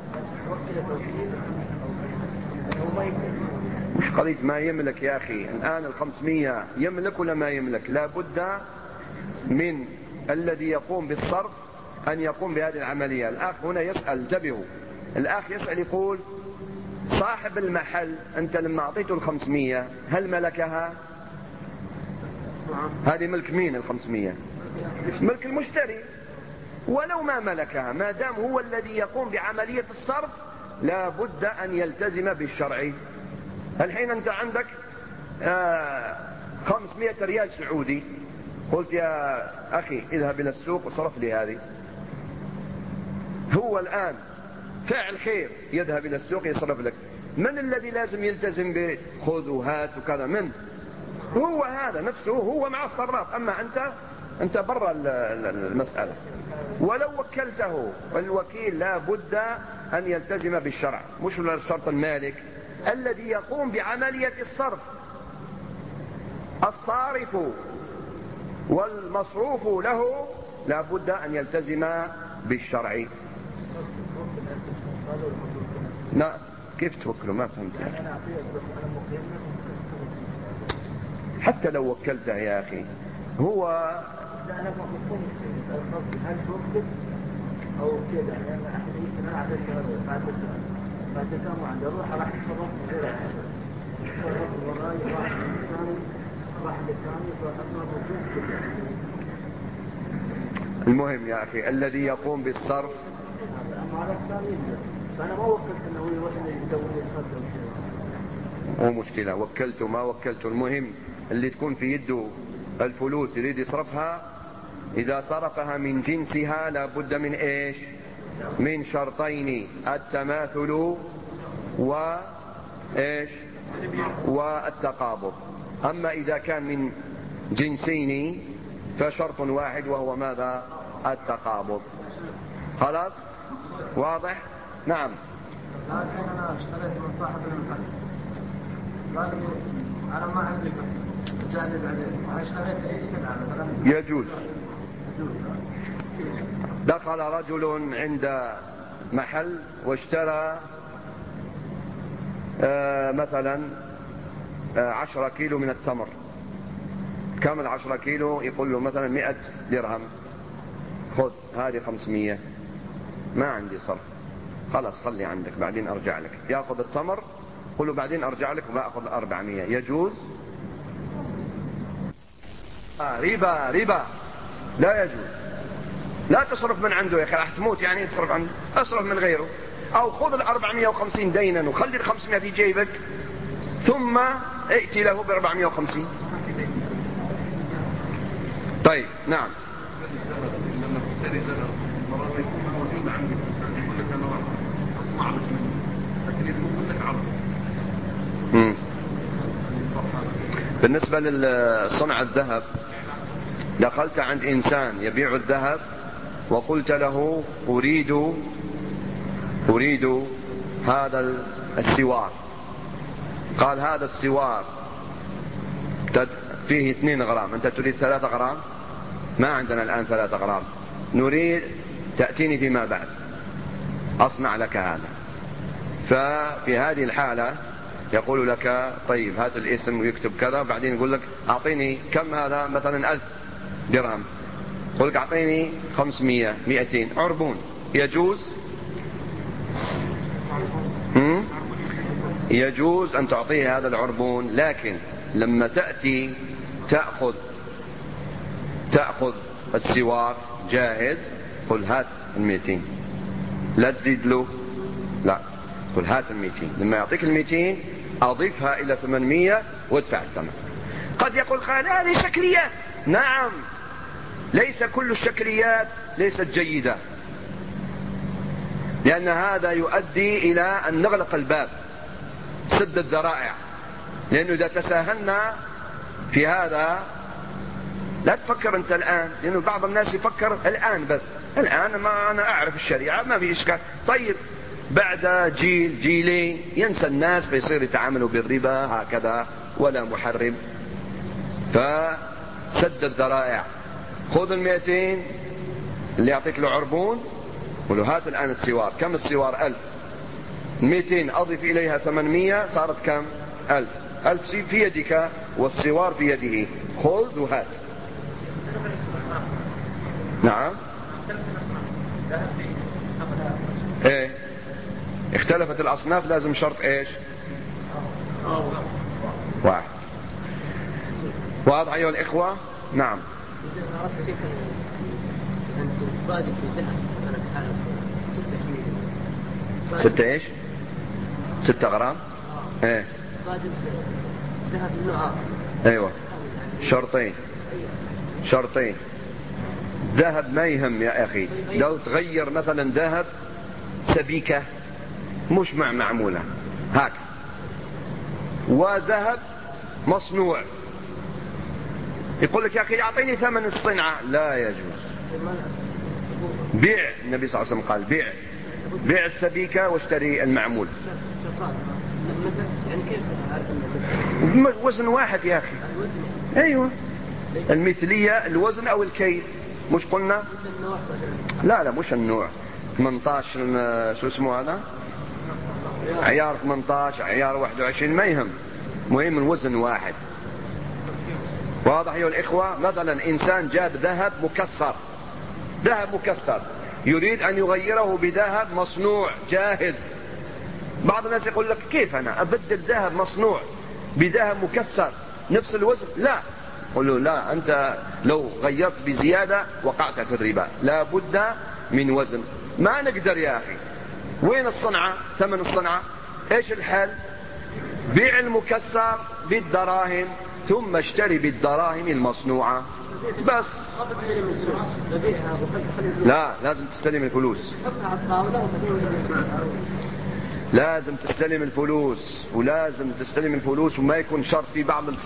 مش قضية ما يملك يا أخي. الآن 500 يملك ولا ما يملك؟ لا بد من الذي يقوم بالصرف أن يقوم بهذه العملية. الأخ هنا يسأل، انتبهوا، الأخ يسأل يقول صاحب المحل أنت لما أعطيته 500 هل ملكها؟ هذه ملك مين 500؟ ملك المشتري. ولو ما ملكها، ما دام هو الذي يقوم بعملية الصرف لا بد أن يلتزم بالشرع. الحين أنت عندك 500 ريال سعودي، قلت يا أخي اذهب إلى السوق وصرف لي هذه. هو الآن فاعل خير، يذهب إلى السوق يصرف لك. من الذي لازم يلتزم بخذ وهات وكذا؟ من هو هذا نفسه، هو مع الصراف. أما أنت برا المسألة. ولو وكلته، الوكيل لا بد أن يلتزم بالشرع، مش شرط المالك الذي يقوم بعملية الصرف. الصارف والمصروف له لا بد أن يلتزم بالشرع. لا، كيف توكله؟ ما فهمت يا أخي. حتى لو وكلته يا أخي هو أو كده، يعني أحد يمكن أنا عدد بعد كم عند الروح راح يتصرف غير يتصرف وراي، راح للثاني فأصلا موجود كده. المهم يا أخي الذي يقوم بالصرف أما على الثاني فأنا ما وكلت أنه هو الوحيد اللي يدور يصرف كده. مو مشكلة، وكلته ما وكلته، المهم اللي تكون في يده الفلوس يريد يصرفها، إذا صرفها من جنسها لا بد من إيش؟ من شرطين: التماثل وإيش؟ والتقابض. أما إذا كان من جنسين فشرط واحد وهو ماذا؟ التقابض. خلاص؟ واضح؟ نعم. الحين أنا اشتريت من صاحب المحل، قال لي أنا ما عندي جاني بعدين، أنا اشتريت أي سلعة يجوز. دخل رجل عند محل واشترى مثلا 10 كيلو من التمر. كم 10 كيلو؟ يقول له مثلا 100 درهم، خذ هذه 500، ما عندي صرف، خلاص خلي عندك بعدين أرجع لك. يأخذ التمر، قل له بعدين أرجع لك وأخذ 400. يجوز؟ ربا لا يجوز. لا تصرف من عنده يا أخي، راح تموت يعني تصرف عنه، اصرف من غيره. أو خذ 450 دينا وخلي 500 في جيبك، ثم ائتي له 450. طيب نعم. بالنسبة لصنع الذهب، دخلت عند إنسان يبيع الذهب وقلت له أريد هذا السوار. قال هذا السوار فيه 2 غرام، أنت تريد 3 غرام؟ ما عندنا الآن 3 غرام، نريد تأتيني فيما بعد أصنع لك هذا. ففي هذه الحالة يقول لك طيب هات الاسم ويكتب كذا، وبعدين يقول لك أعطيني كم هذا، مثلا 1000 درهم، يقول لك أعطيني 500 200 عربون. يجوز؟ يجوز أن تعطيه هذا العربون، لكن لما تأتي تأخذ السوار جاهز، قل هات 200، لا تزيد له، لا، قل هات 200. لما يعطيك 200 أضيفها إلى 800 وادفع الثمن. قد يقول قال هذه شكليات. نعم، ليس كل الشكليات ليست جيدة، لأن هذا يؤدي إلى أن نغلق الباب، سد الذرائع. لأنه إذا تساهلنا في هذا، لا تفكر أنت الآن، لأنه بعض الناس يفكر الآن بس، الآن ما أنا أعرف الشريعة ما في إشكال. طيب بعد جيل جيلين ينسى الناس فيصير يتعاملوا بالربا هكذا ولا محرم. فسد الذرائع. خذ 200 اللي يعطيك له عربون ولو هات الآن السوار. كم السوار؟ 1000. 200 أضف إليها 800 صارت كم؟ 1000. 1000 في يدك والسوار في يده. خذ وهات. نعم. ايه اختلفت الأصناف. لازم شرط ايش؟ واحد. واضح أيها الإخوة؟ نعم. ستة ايش؟ 6 غرام. ايه ذهب النوع. ايوه شرطين. ذهب ما يهم يا اخي. لو تغير مثلا ذهب سبيكة مش معمولة هاك، وذهب مصنوع، يقول لك يا اخي اعطيني ثمن الصنعة. لا يجوز. بيع. النبي صلى الله عليه وسلم قال بيع السبيكة واشتري المعمول. يعني كيف وزن واحد يا اخي. ايوه المثلية الوزن او الكيل. مش قلنا؟ لا مش النوع. 18 شو اسمه هذا؟ عيار 18 عيار 21 ما يهم. مهم الوزن واحد. واضح أيها الإخوة؟ مثلا إنسان جاب ذهب مكسر يريد أن يغيره بذهب مصنوع جاهز. بعض الناس يقول لك كيف أنا أبدل ذهب مصنوع بذهب مكسر نفس الوزن؟ لا. قل له لا، أنت لو غيرت بزيادة وقعت في الربا. لا بد من وزن. ما نقدر يا أخي. وين الصنعة؟ ثمن الصنعة. إيش الحل؟ بيع المكسر بالدراهم ثم اشتري بالدراهم المصنوعة بس. لا لازم تستلم الفلوس. لازم تستلم الفلوس وما يكون شرط. في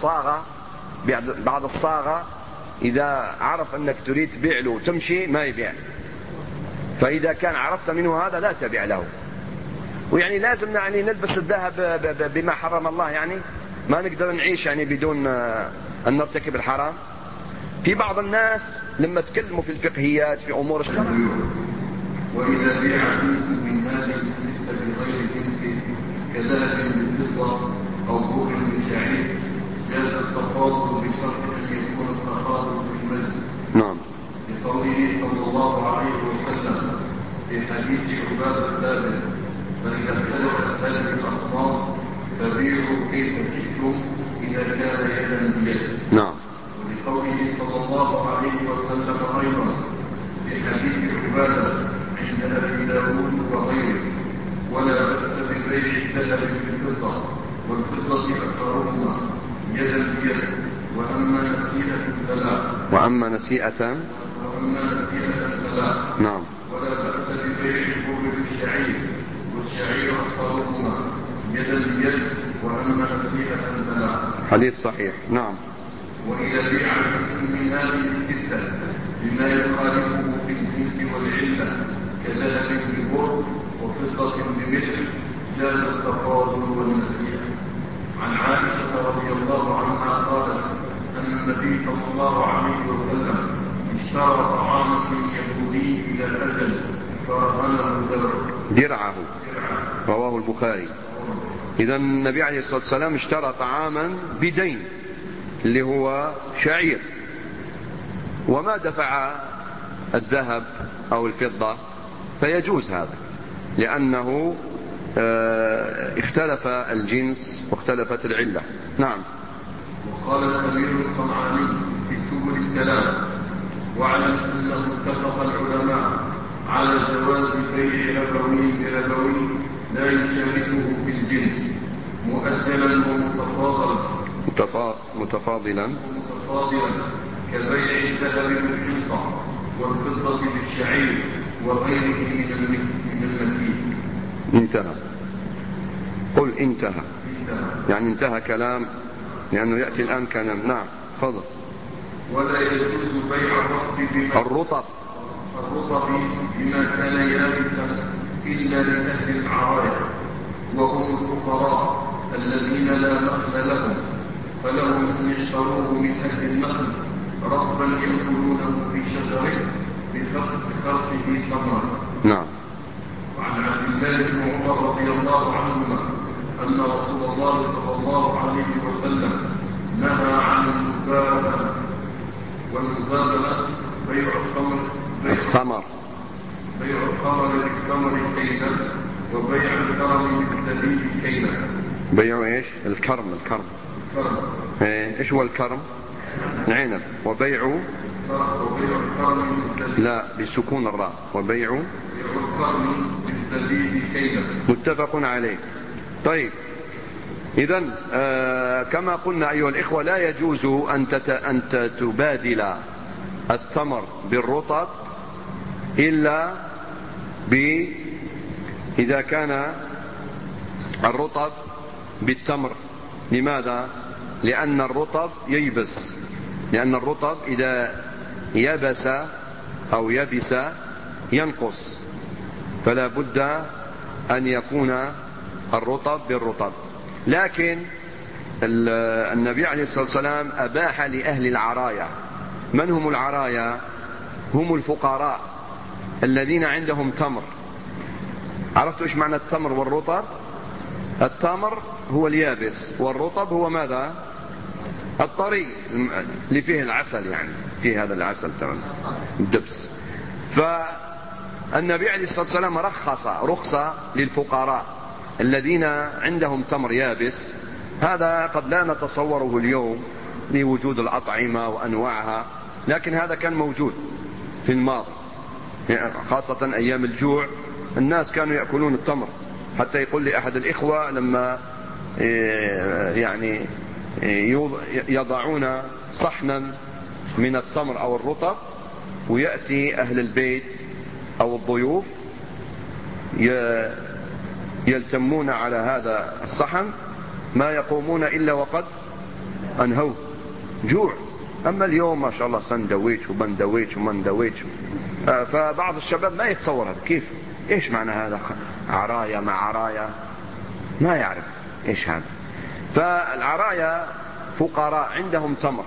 بعض الصاغة إذا عرف أنك تريد تبيع له وتمشي ما يبيع. فإذا كان عرفت منه هذا لا تبيع له. ويعني لازم نلبس الذهب بما حرم الله. يعني ما نقدر نعيش بدون أن نرتكب الحرام. في بعض الناس لما تكلموا في الفقهيات في أمور الشرع. وإذا بيع جنس من هذه الستة بغير جنس كذهب بالفضة أو بر بشعير جاز التفاضل بشرط أن يكون التفاضل في المجلس. نعم. لقوله صلى الله عليه وسلم في حديث عبادة الثابت: فإذا اختلفت هذه الأصناف فبيعوا كيف شئتم إذا كان يدا بيد. نعم. ولقوله صلى الله عليه وسلم أيضا في حديث عبادة عند أبي داود وغيره: ولا بأس ببيع الذهب بالفضة والفضة أكثرهما يدا بيد، وأما نسيئة فلا. نعم. ولا بأس ببيع البر بالشعير والشعير أكثرهما يدا بيد، وأما نسيئة فلا. حديث صحيح. نعم. وإذا بيع جنس من هذه الستة بما يخالفه في الجنس والعلة كذهب ببر وفضة بمثل جاز التفاضل والنسيئة. عن عائشة رضي الله عنها قالت أن النبي صلى الله عليه وسلم اشترى طعاما من يهودي إلى الأجل فرهنه درعه. رواه البخاري. إذا النبي عليه الصلاة والسلام اشترى طعاما بدين اللي هو شعير، وما دفع الذهب أو الفضة فيجوز هذا، لأنه اختلف الجنس واختلفت العلة. نعم. وقال الأمير الصنعاني في سبل السلام: واعلم أنه اتفق العلماء على جواز بيع ربوي بربوي لا يشاركه في الجنس مؤجلا متفاضلا كبيع الذهب بالفضة والفضة بالشعير وغيره من المكين. انتهى. قل انتهى. يعني انتهى كلام، لأنه يأتي الآن كلام. نعم تفضل. ولا يجوز بيع الرطب الرطب بما كان يابسا إلا لأهل العرايا وهم الفقراء الذين لا نخل لهم، فلهم أن يشتروه من أهل النخل رطبا يأكلونه في شجره بخرسه تمرا. نعم. وعن عبد الله بن عمر رضي الله عنهما أن رسول الله صلى الله عليه وسلم نهى عن المزابنة، والمزابنة بيع الثمر بالثمر كيلا، وبيع الكرم بالزبيب كيلا. بيع ايش؟ الكرم. ايش هو الكرم؟ العنب. وبيع الكرم بالزبيب، لا بسكون الراء، وبيع الكرم بالزبيب كيلا. متفق عليه. طيب، إذن كما قلنا أيها الإخوة، لا يجوز أن تبادل الثمر بالرطب إلا إذا كان الرطب بالتمر. لماذا؟ لأن الرطب ييبس، لأن الرطب إذا يبس أو يبس ينقص، فلا بد أن يكون الرطب بالرطب. لكن النبي عليه الصلاة والسلام أباح لأهل العرايا. من هم العرايا؟ هم الفقراء الذين عندهم تمر. عرفتوا إيش معنى التمر والرطب؟ التمر هو اليابس، والرطب هو ماذا؟ الطري اللي فيه العسل، يعني فيه هذا العسل تمام الدبس. فالنبي عليه الصلاة والسلام رخصة للفقراء الذين عندهم تمر يابس. هذا قد لا نتصوره اليوم لوجود الأطعمة وأنواعها، لكن هذا كان موجود في الماضي، خاصة أيام الجوع الناس كانوا يأكلون التمر. حتى يقول لي أحد الإخوة لما يعني يضعون صحنا من التمر أو الرطب ويأتي أهل البيت أو الضيوف يلتمون على هذا الصحن، ما يقومون إلا وقد أنهوا جوع. أما اليوم ما شاء الله سندويتش وبندويتش ومندويتش. فبعض الشباب ما يتصور هذا، كيف إيش معنى هذا؟ عرايا مع عرايا، ما يعرف إيش هذا. فالعرايا فقراء عندهم تمر،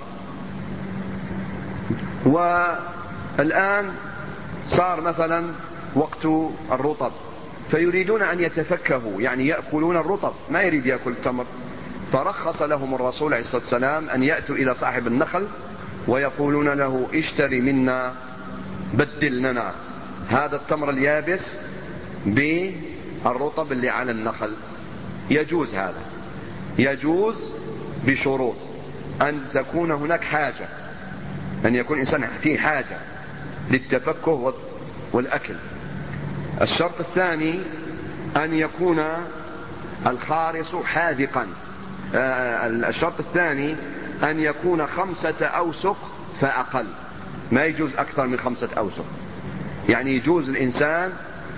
والآن صار مثلا وقت الرطب، فيريدون أن يتفكهوا، يعني يأكلون الرطب، ما يريد يأكل التمر. فرخص لهم الرسول عليه الصلاة والسلام أن يأتوا إلى صاحب النخل ويقولون له اشتري منا، بدل لنا هذا التمر اليابس بالرطب اللي على النخل. يجوز هذا، يجوز بشروط: أن تكون هناك حاجة، أن يكون إنسان فيه حاجة للتفكه والأكل. الشرط الثاني أن يكون الخارص حاذقا. الشرط الثاني أن يكون 5 أوسق فأقل، ما يجوز أكثر من 5 أوسق. يعني يجوز الإنسان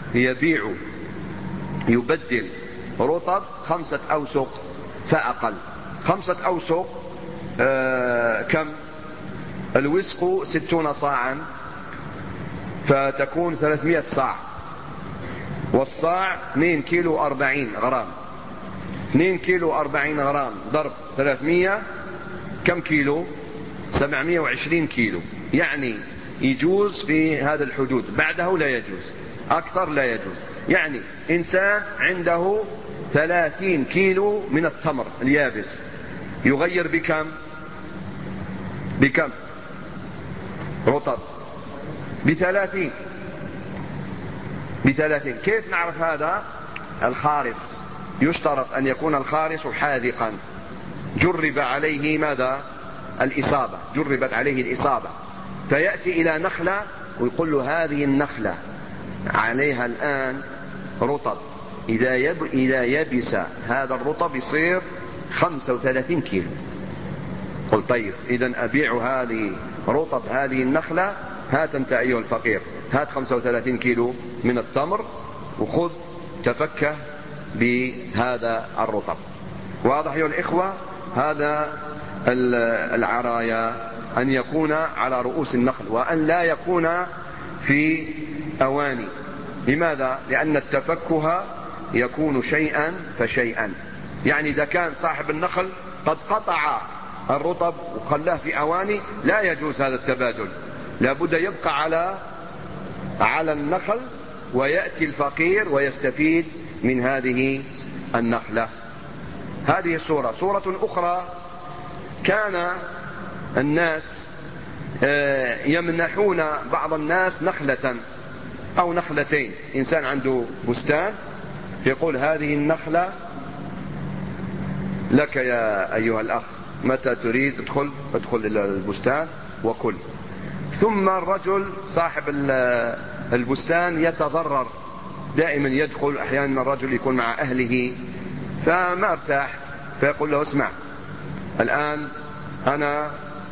يبدل رطب 5 أوسق فأقل. 5 أوسق كم؟ الوسق 60 صاعا، فتكون 300 صاع، والصاع 2 كيلو 40 غرام. 2 كيلو 40 غرام ضرب 300 كم كيلو؟ 720 كيلو. يعني يجوز في هذا الحدود، بعده لا يجوز، أكثر لا يجوز. يعني إنسان عنده 30 كيلو من التمر اليابس، يغير بكم رطب؟ ب30. كيف نعرف هذا؟ الخارص يشترط أن يكون الخارص حاذقا، جرب عليه ماذا؟ الإصابة، جربت عليه الإصابة. فيأتي إلى نخلة ويقول له هذه النخلة عليها الآن رطب، إذا يبس هذا الرطب يصير 35 كيلو. قل طيب إذن أبيع هذه رطب هذه النخلة، هات أنت أيها الفقير، هات 35 كيلو من التمر وخذ تفكه بهذا الرطب. واضح أيها الإخوة؟ هذا العرايا أن يكون على رؤوس النخل، وأن لا يكون في أواني، لماذا؟ لأن التفكه يكون شيئا فشيئا. يعني إذا كان صاحب النخل قد قطع الرطب وخلاه في أواني لا يجوز هذا التبادل، لابد يبقى على النخل ويأتي الفقير ويستفيد من هذه النخلة. هذه صورة أخرى، كان الناس يمنحون بعض الناس نخلة أو نخلتين. إنسان عنده بستان يقول هذه النخلة لك يا أيها الأخ، متى تريد ادخل إلى البستان وكل. ثم الرجل صاحب البستان يتضرر، دائما يدخل، أحيانا الرجل يكون مع أهله فما ارتاح، فيقول له اسمع الآن أنا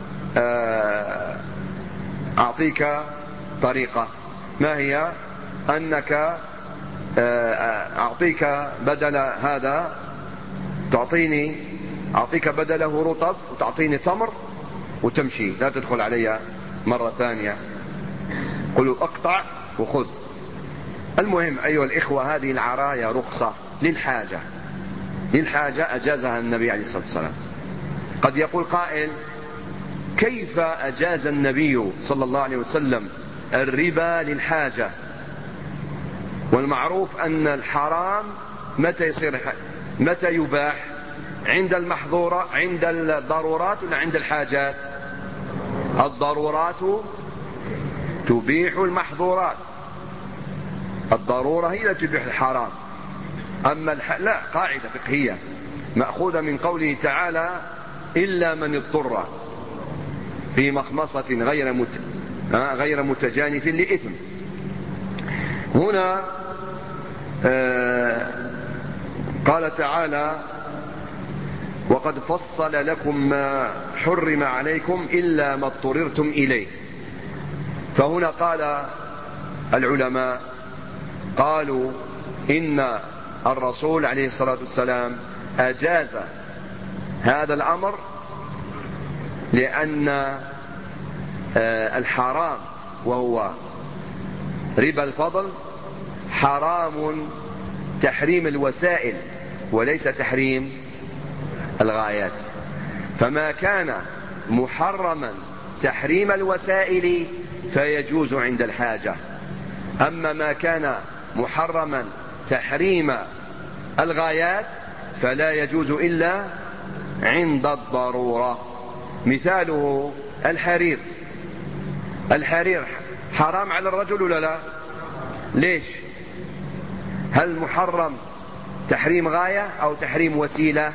أعطيك طريقة، ما هي؟ أنك أعطيك بدل هذا أعطيك بدله رطب وتعطيني تمر وتمشي، لا تدخل علي مرة ثانية. قلوا اقطع وخذ. المهم أيها الإخوة، هذه العرايا رخصة للحاجة أجازها النبي عليه الصلاة والسلام. قد يقول قائل كيف أجاز النبي صلى الله عليه وسلم الربا للحاجة؟ والمعروف أن الحرام متى يباح؟ عند المحظورة، عند الضرورات ولا عند الحاجات؟ الضرورات تبيح المحظورات، الضرورة هي التي تبيح الحرام. أما لا، قاعدة فقهية مأخوذة من قوله تعالى إلا من اضطر في مخمصة غير متجانف لإثم. هنا قال تعالى وقد فصل لكم ما حرم عليكم إلا ما اضطررتم إليه. فهنا قال العلماء قالوا إن الرسول عليه الصلاة والسلام أجاز هذا الأمر لأن الحرام وهو ربا الفضل حرام تحريم الوسائل وليس تحريم الغايات. فما كان محرما تحريم الوسائل فيجوز عند الحاجة، أما ما كان محرما تحريم الغايات فلا يجوز إلا عند الضرورة. مثاله الحرير حرام على الرجل ولا لا؟ ليش؟ هل محرم تحريم غاية أو تحريم وسيلة؟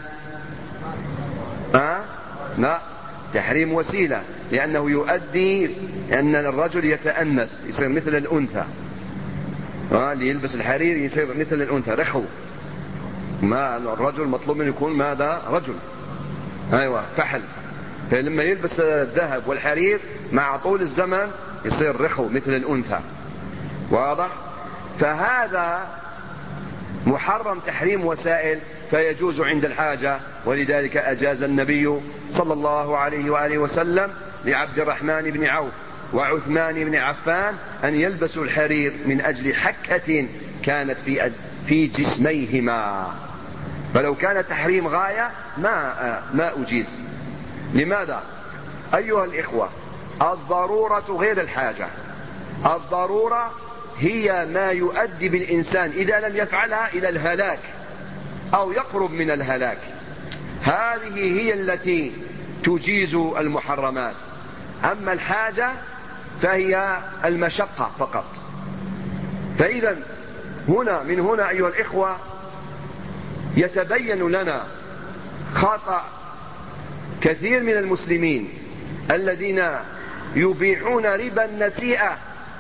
لا، تحريم وسيلة، لأنه يؤدي أن الرجل يتأنث يصير مثل الأنثى. اللي يلبس الحرير يصير مثل الأنثى رخو. ما الرجل مطلوب منه يكون ماذا؟ رجل، أيوة فحل. فلما يلبس الذهب والحرير مع طول الزمن يصير رخو مثل الأنثى. واضح؟ فهذا محرم تحريم وسائل فيجوز عند الحاجة، ولذلك أجاز النبي صلى الله عليه وآله وسلم لعبد الرحمن بن عوف وعثمان بن عفان أن يلبسوا الحرير من أجل حكة كانت في جسميهما. فلو كان تحريم غاية ما أجيز. لماذا؟ أيها الإخوة، الضرورة غير الحاجة. الضرورة هي ما يؤدي بالإنسان إذا لم يفعلها إلى الهلاك أو يقرب من الهلاك. هذه هي التي تجيز المحرمات. أما الحاجة فهي المشقة فقط. فإذا من هنا أيها الإخوة يتبين لنا خطأ كثير من المسلمين الذين يبيحون ربا النسيئة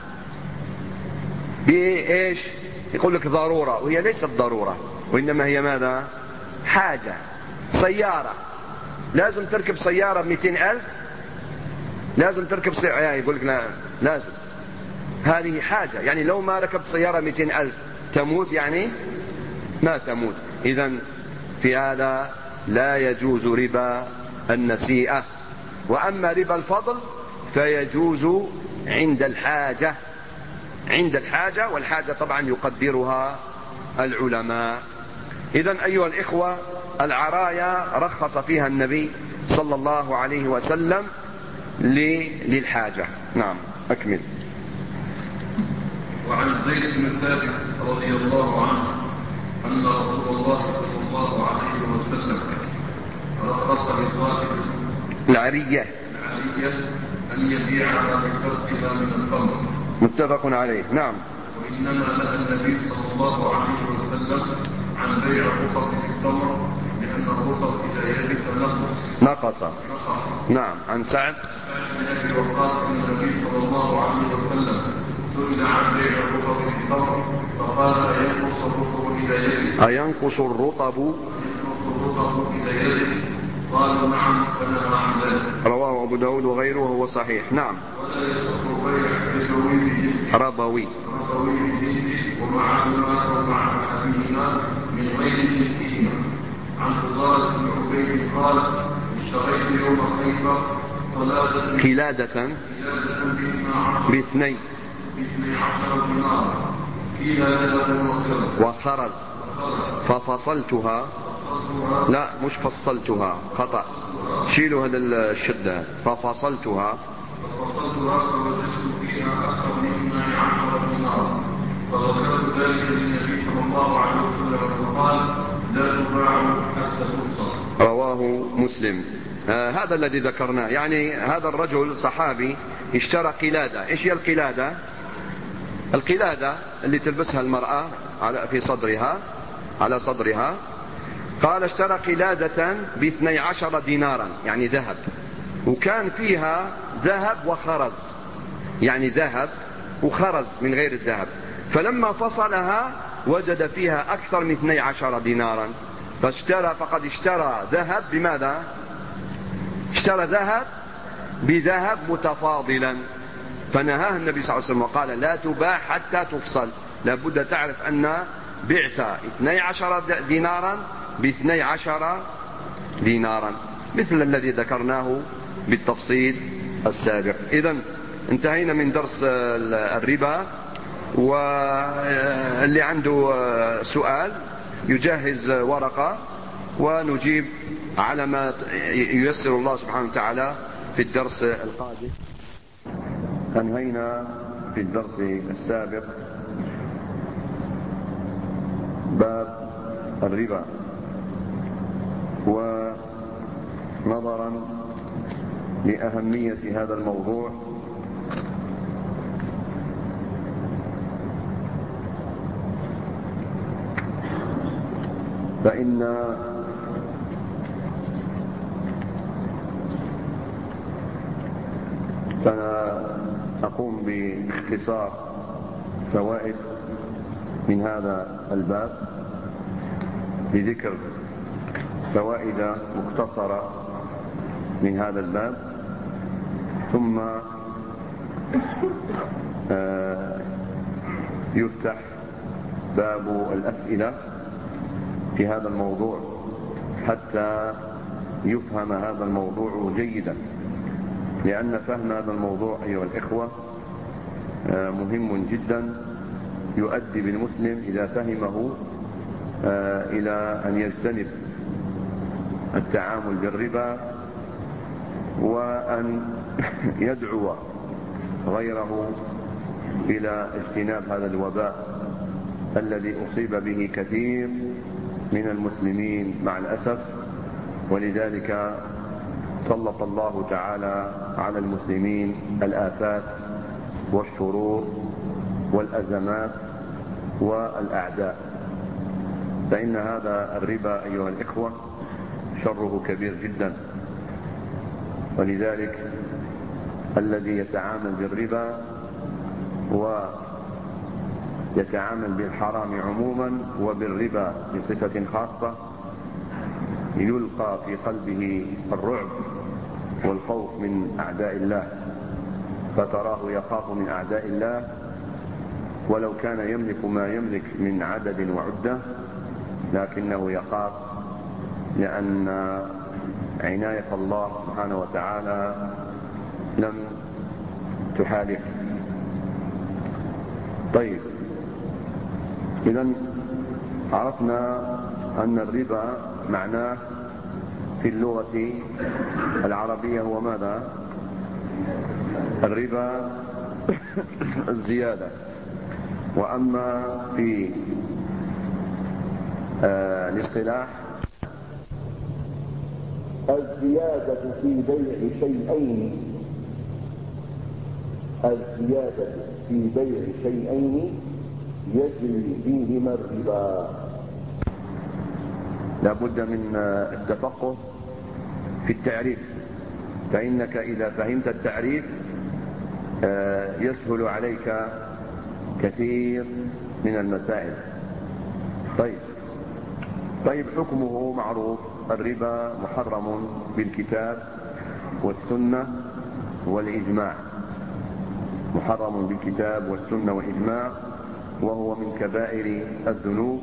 بإيش؟ يقول لك ضرورة، وهي ليست ضرورة، وإنما هي ماذا؟ حاجة. سيارة لازم تركب سيارة ب200,000، لازم تركب سيارة، يعني يقول لك لا لازم. هذه حاجة، يعني لو ما ركبت سيارة 200,000 تموت، يعني ما تموت. إذن في هذا لا يجوز ربا النسيئة. وأما ربا الفضل فيجوز عند الحاجة. عند الحاجة، والحاجة طبعا يقدرها العلماء. إذن أيها الإخوة، العرايا رخص فيها النبي صلى الله عليه وسلم للحاجة. نعم، أكمل. وعن زيد بن ثابت رضي الله عنه أن رسول الله صلى الله عليه وسلم رخص لصاحب العرية أن يبيعها بكرسها من التمر. متفق عليه. نعم. وإنما نهى النبي صلى الله عليه وسلم عن بيع الرطب في التمر لأن الرطب إذا يبس نقص. نعم. عن سعد بن أبي وقاص أن النبي صلى الله عليه وسلم سئل عن بيع الرطب في التمر فقال أينقص الرطب إذا يبس قالوا نعم فنهى عن ذلك. رواه أبو داود وغيره وهو صحيح. نعم. ولا يصح بيع ربوي بجنسه ومعهما ومع أحدهما من غير جنسهما. عن فضالة بن عبيد قال اشتريت يوم خيبر قلادة ب12 دينار فيها ذهب وخرز ففصلتها، لا مش فصلتها، خطأ، شيلوا هذا الشدة، ففصلتها فوجدت فيها أكثر من 12 دينار فذكرت ذلك للنبي صلى الله عليه وسلم وقال لا تباع حتى تفصل. رواه مسلم. هذا الذي ذكرناه، يعني هذا الرجل صحابي اشترى قلادة. ايش هي القلادة؟ القلادة اللي تلبسها المرأة في صدرها، على صدرها. قال اشترى قلادة ب12 دينارا يعني ذهب، وكان فيها ذهب وخرز، يعني ذهب وخرز من غير الذهب. فلما فصلها وجد فيها أكثر من 12 دينارا فقد اشترى ذهب بماذا؟ اشترى ذهب بذهب متفاضلا، فنهاه النبي صلى الله عليه وسلم وقال لا تباع حتى تفصل. لابد تعرف أن بعت 12 دينارا ب12 دينارا، مثل الذي ذكرناه بالتفصيل السابق. إذن انتهينا من درس الربا، واللي عنده سؤال يجهز ورقة ونجيب على ما ييسر الله سبحانه وتعالى في الدرس القادم. أنهينا في الدرس السابق باب الربا، ونظرا لأهمية هذا الموضوع فإن سنقوم باختصار فوائد من هذا الباب بذكر فوائد مختصرة من هذا الباب، ثم يفتح باب الأسئلة في هذا الموضوع حتى يفهم هذا الموضوع جيدا، لأن فهم هذا الموضوع أيها الإخوة مهم جدا، يؤدي بالمسلم إذا فهمه إلى أن يجتنب التعامل بالربا، وأن يدعو غيره إلى اجتناب هذا الوباء الذي أصيب به كثير من المسلمين مع الأسف. ولذلك سلط الله تعالى على المسلمين الآفات والشرور والأزمات والأعداء، فإن هذا الربا أيها الإخوة شره كبير جدا. ولذلك الذي يتعامل بالربا ويتعامل بالحرام عموما وبالربا بصفة خاصة يلقى في قلبه الرعب والخوف من أعداء الله، فتراه يخاف من أعداء الله ولو كان يملك ما يملك من عدد وعدة، لكنه يخاف لأن عناية الله سبحانه وتعالى لم تحالف. طيب، إذن عرفنا أن الربا معناه في اللغة العربية هو ماذا؟ الربا الزيادة. وأما في الاصطلاح الزيادة في بيع شيئين، الزيادة في بيع شيئين يجري فيهما الربا. لا بد من التفقه في التعريف، فإنك إذا فهمت التعريف يسهل عليك كثير من المسائل. طيب، حكمه معروف. الربا محرم بالكتاب والسنة والإجماع، محرم بالكتاب والسنة والإجماع، وهو من كبائر الذنوب.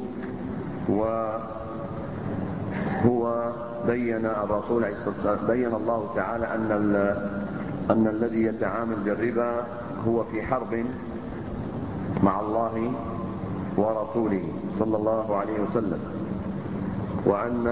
وهو بين الرسول عليه الصلاة والسلام، بين الله تعالى أن الذي يتعامل بالربا هو في حرب مع الله ورسوله صلى الله عليه وسلم، وأن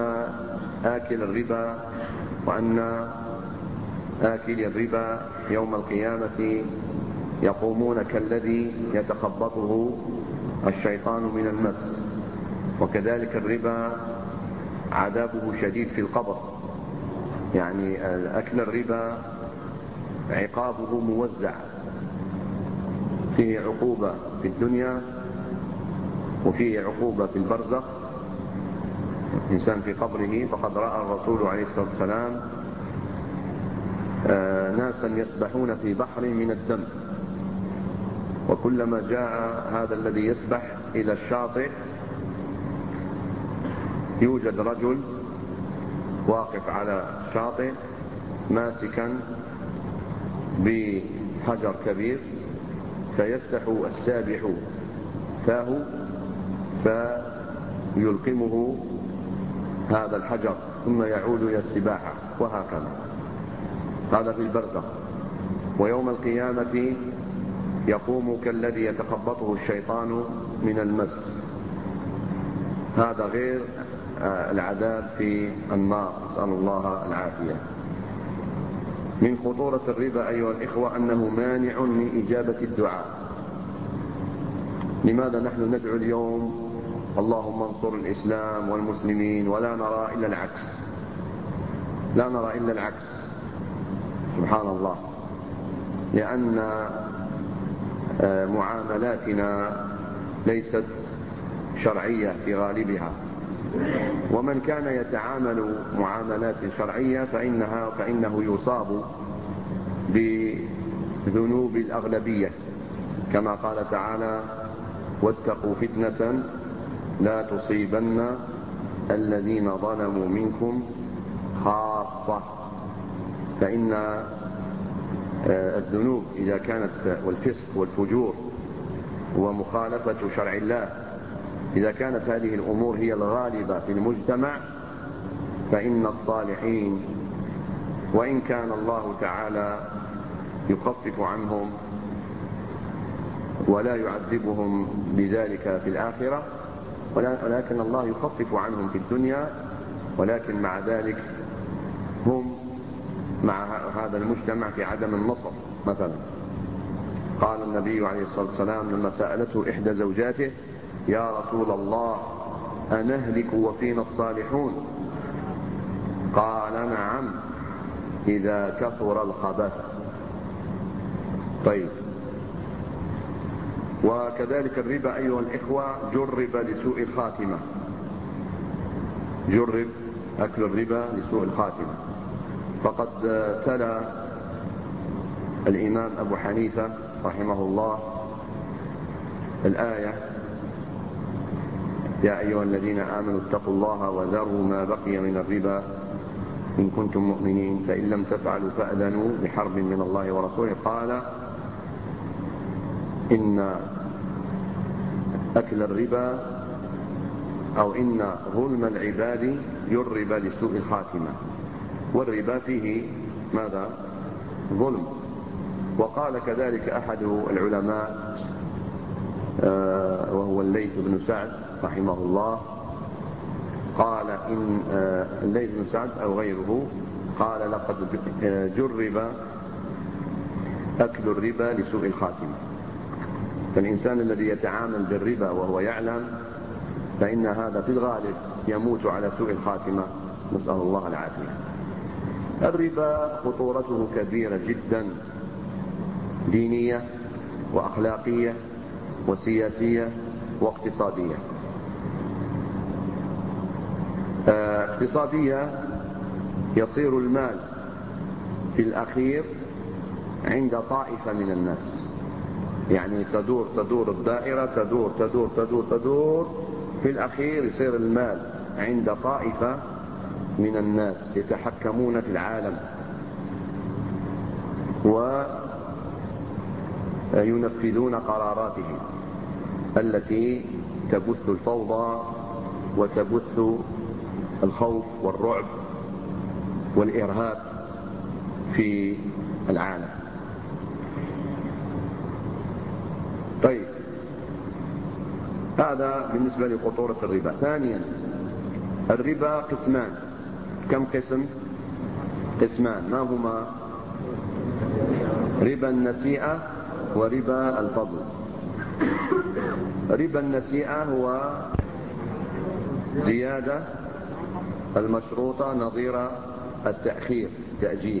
آكل الربا يوم القيامة يقومون كالذي يتخبطه الشيطان من المس. وكذلك الربا عذابه شديد في القبر، يعني أكل الربا عقابه موزع، فيه عقوبة في الدنيا وفيه عقوبة في البرزخ. الإنسان في قبره، فقد رأى الرسول عليه الصلاة والسلام ناسا يسبحون في بحر من الدم، وكلما جاء هذا الذي يسبح إلى الشاطئ يوجد رجل واقف على الشاطئ ماسكا بحجر كبير، فيفتح السابح فاه فيلقمه هذا الحجر ثم يعود إلى السباحة، وهكذا. هذا في البرزخ. ويوم القيامة يقوم كالذي يتخبطه الشيطان من المس. هذا غير العذاب في النار، نسأل الله العافية. من خطورة الربا أيها الإخوة أنه مانع من إجابة الدعاء. لماذا نحن ندعو اليوم اللهم انصر الإسلام والمسلمين ولا نرى إلا العكس؟ لا نرى إلا العكس، سبحان الله، لأن معاملاتنا ليست شرعية في غالبها. ومن كان يتعامل معاملات شرعية فإنه يصاب بذنوب الأغلبية، كما قال تعالى واتقوا فتنة لا تصيبن الذين ظلموا منكم خاصة. فإن الذنوب إذا كانت، والفسق والفجور ومخالفة شرع الله، إذا كانت هذه الأمور هي الغالبة في المجتمع، فإن الصالحين وإن كان الله تعالى يخفف عنهم ولا يعذبهم بذلك في الآخرة، ولكن الله يخفف عنهم في الدنيا، ولكن مع ذلك هم مع هذا المجتمع في عدم النصر. مثلا قال النبي عليه الصلاة والسلام لما سألته إحدى زوجاته يا رسول الله أنهلك وفينا الصالحون؟ قال نعم إذا كثر الخبث. طيب، وكذلك الربا أيها الإخوة جرب لسوء الخاتمة، جرب أكل الربا لسوء الخاتمة. فقد تلا الإمام أبو حنيفة رحمه الله الآية يا أيها الذين آمنوا اتقوا الله وذروا ما بقي من الربا إن كنتم مؤمنين فإن لم تفعلوا فأذنوا بحرب من الله ورسوله. قال إن أكل الربا أو إن ظلم العباد يرب لسوء الخاتمة، والربا فيه ماذا؟ ظلم. وقال كذلك أحد العلماء وهو الليث بن سعد رحمه الله، قال إن الليث بن سعد أو غيره قال لقد جرب أكل الربا لسوء الخاتمة. فالإنسان الذي يتعامل بالربا وهو يعلم فإن هذا في الغالب يموت على سوء الخاتمة، نسأل الله العافية. الربا خطورته كبيرة جدا، دينية وأخلاقية وسياسية واقتصادية. اقتصادية، يصير المال في الأخير عند طائفة من الناس، يعني تدور الدائرة، تدور في الأخير يصير المال عند طائفة من الناس يتحكمون في العالم وينفذون قراراتهم التي تبث الفوضى وتبث الخوف والرعب والإرهاب في العالم. طيب، هذا بالنسبة لخطورة الربا. ثانيا، الربا قسمان. كم قسم؟ قسمان. ما هما؟ ربا النسيئة وربا الفضل. ربا النسيئة هو زيادة المشروطة نظير التأخير، تأجيل.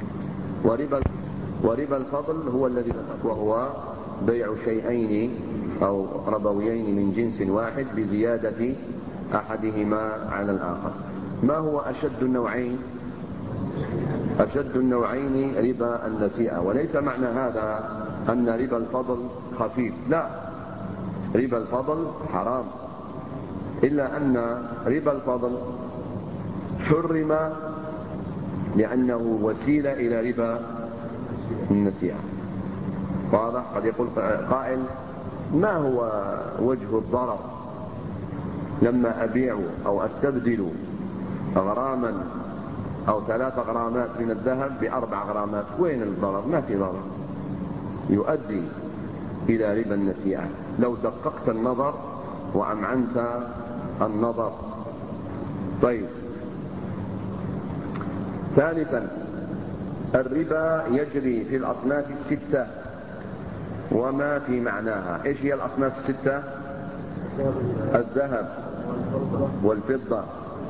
وربا الفضل هو الذي وهو بيع شيئين أو ربويين من جنس واحد بزيادة أحدهما على الآخر. ما هو أشد النوعين؟ أشد النوعين ربا النسيئة. وليس معنى هذا أن ربا الفضل خفيف، لا، ربا الفضل حرام، إلا أن ربا الفضل حرم لأنه وسيلة إلى ربا النسيئة. واضح؟ قد يقول قائل: ما هو وجه الضرر لما أبيع أو أستبدل غراما أو 3 غرامات من الذهب ب4 غرامات؟ وين الضرر؟ ما في ضرر، يؤدي إلى ربا النسيئة لو دققت النظر وأمعنت النظر. طيب، ثالثا، الربا يجري في الأصناف 6 وما في معناها. إيش هي الأصناف 6؟ الذهب والفضة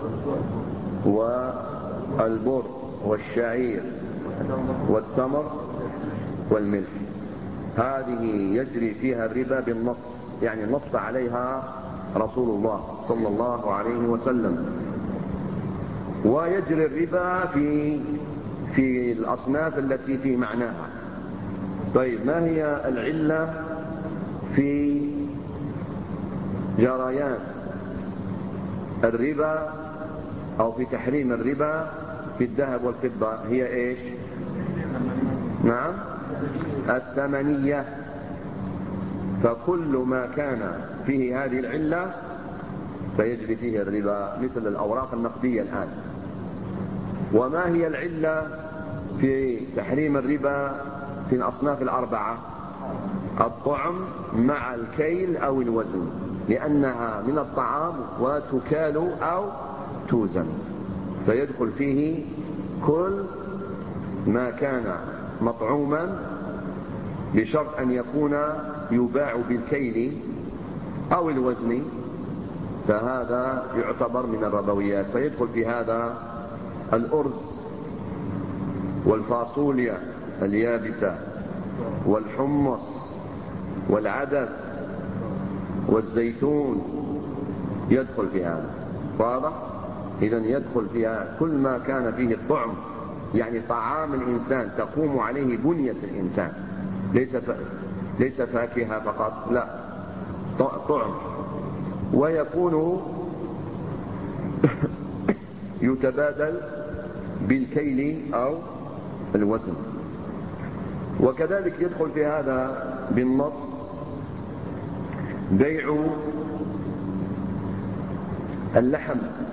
والبر والشعير والتمر والملح. هذه يجري فيها الربا بالنص، يعني نص عليها رسول الله صلى الله عليه وسلم. ويجري الربا في الأصناف التي في معناها. طيب، ما هي العلة في جريان الربا أو في تحريم الربا في الذهب والفضة؟ هي إيش؟ نعم، الثمنية. فكل ما كان فيه هذه العلة فيجري فيه الربا، مثل الأوراق النقدية الآن. وما هي العلة في تحريم الربا في الأصناف 4؟ الطعم مع الكيل أو الوزن، لأنها من الطعام وتكال أو توزن، فيدخل فيه كل ما كان مطعوما بشرط أن يكون يباع بالكيل أو الوزن، فهذا يعتبر من الربويات. فيدخل في هذا الأرز والفاصوليا اليابسة والحمص والعدس والزيتون، يدخل في هذا. واضح؟ إذن يدخل فيها كل ما كان فيه الطعم، يعني طعام الإنسان تقوم عليه بنية الإنسان، ليس فاكهة فقط، لا، طعم. ويكون يتبادل بالكيل أو الوزن. وكذلك يدخل في هذا بالنص بيع اللحم،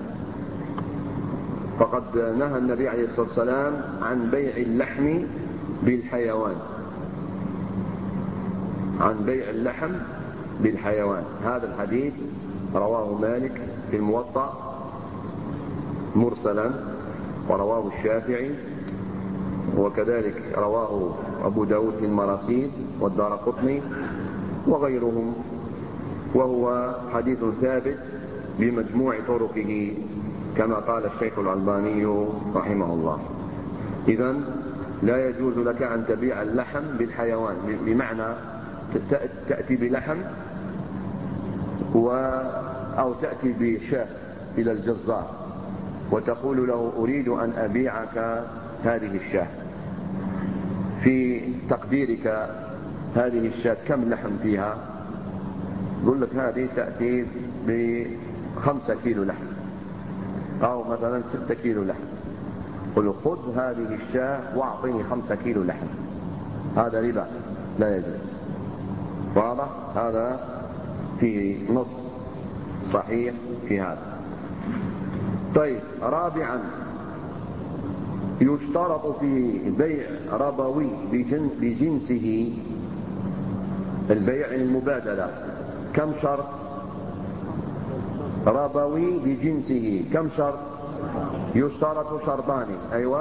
فقد نهى النبي عليه الصلاة والسلام عن بيع اللحم بالحيوان، عن بيع اللحم بالحيوان. هذا الحديث رواه مالك في الموطأ مرسلا، ورواه الشافعي، وكذلك رواه أبو داود في المراسيل والدارقطني وغيرهم، وهو حديث ثابت بمجموع طرقه كما قال الشيخ الألباني رحمه الله. إذن لا يجوز لك أن تبيع اللحم بالحيوان، بمعنى تأتي بلحم أو تأتي بشاة إلى الجزار وتقول له أريد أن أبيعك هذه الشاة، في تقديرك هذه الشاة كم لحم فيها؟ يقول لك هذه تأتي ب5 كيلو لحم أو مثلا 6 كيلو لحم، قل خذ هذه الشاة واعطني 5 كيلو لحم، هذا ربا لا يجوز. واضح؟ هذا في نص صحيح في هذا. طيب، رابعا يشترط في بيع ربوي بجنسه البيع المبادلة كم شرط؟ ربوي بجنسه كم شرط؟ يشترط شرطان. أيوة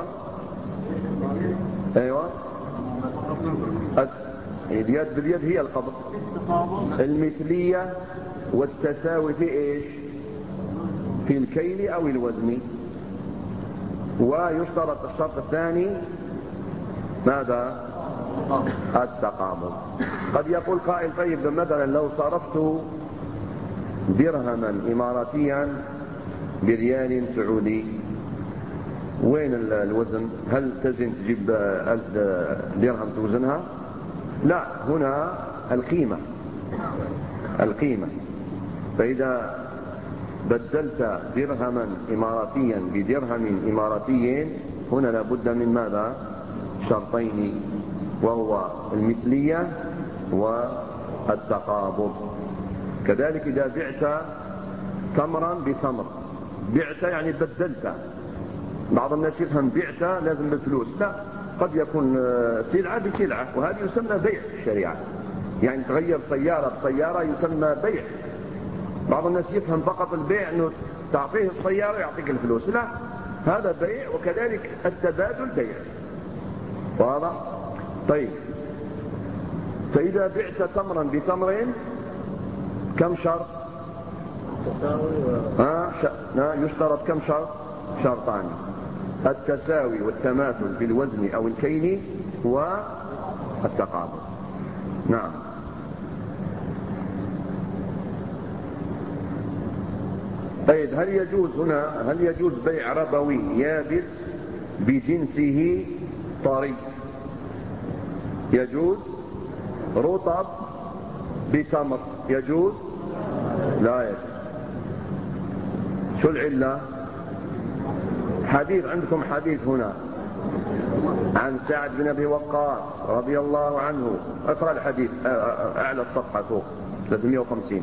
اليد باليد هي القبض، المثلية والتساوي في إيش؟ في الكيل أو الوزن. ويشترط الشرط الثاني ماذا؟ التقابض. قد يقول قائل طيب مثلا لو صرفت درهما إماراتيا بريال سعودي، وين الوزن؟ هل تزن تجيب 1000 درهم توزنها؟ لا، هنا القيمة. فإذا بدلت درهما إماراتيا بدرهم إماراتي هنا لابد من ماذا؟ شرطين، وهو المثلية والتقابض. كذلك إذا بعت تمرا بتمر، بعت يعني بدلت. بعض الناس يفهم بعت لازم بالفلوس، لا، قد يكون سلعة بسلعة، وهذه يسمى بيع في الشريعة، يعني تغير سيارة بسيارة يسمى بيع. بعض الناس يفهم فقط البيع أنه تعطيه السيارة يعطيك الفلوس، لا، هذا بيع، وكذلك التبادل بيع. واضح؟ طيب، فإذا بعت تمرا بتمر كم شرط؟ يشترط كم شرط؟ شرطان: التساوي والتماثل في الوزن أو الكيل والتقابض. نعم. طيب، هل يجوز بيع ربوي يابس بجنسه طري؟ يجوز. رطب بتمر يجوز؟ لا يجوز. شو العلة؟ حديث عندكم، حديث هنا عن سعد بن أبي وقاص رضي الله عنه. اقرأ الحديث أعلى الصفحة فوق 350.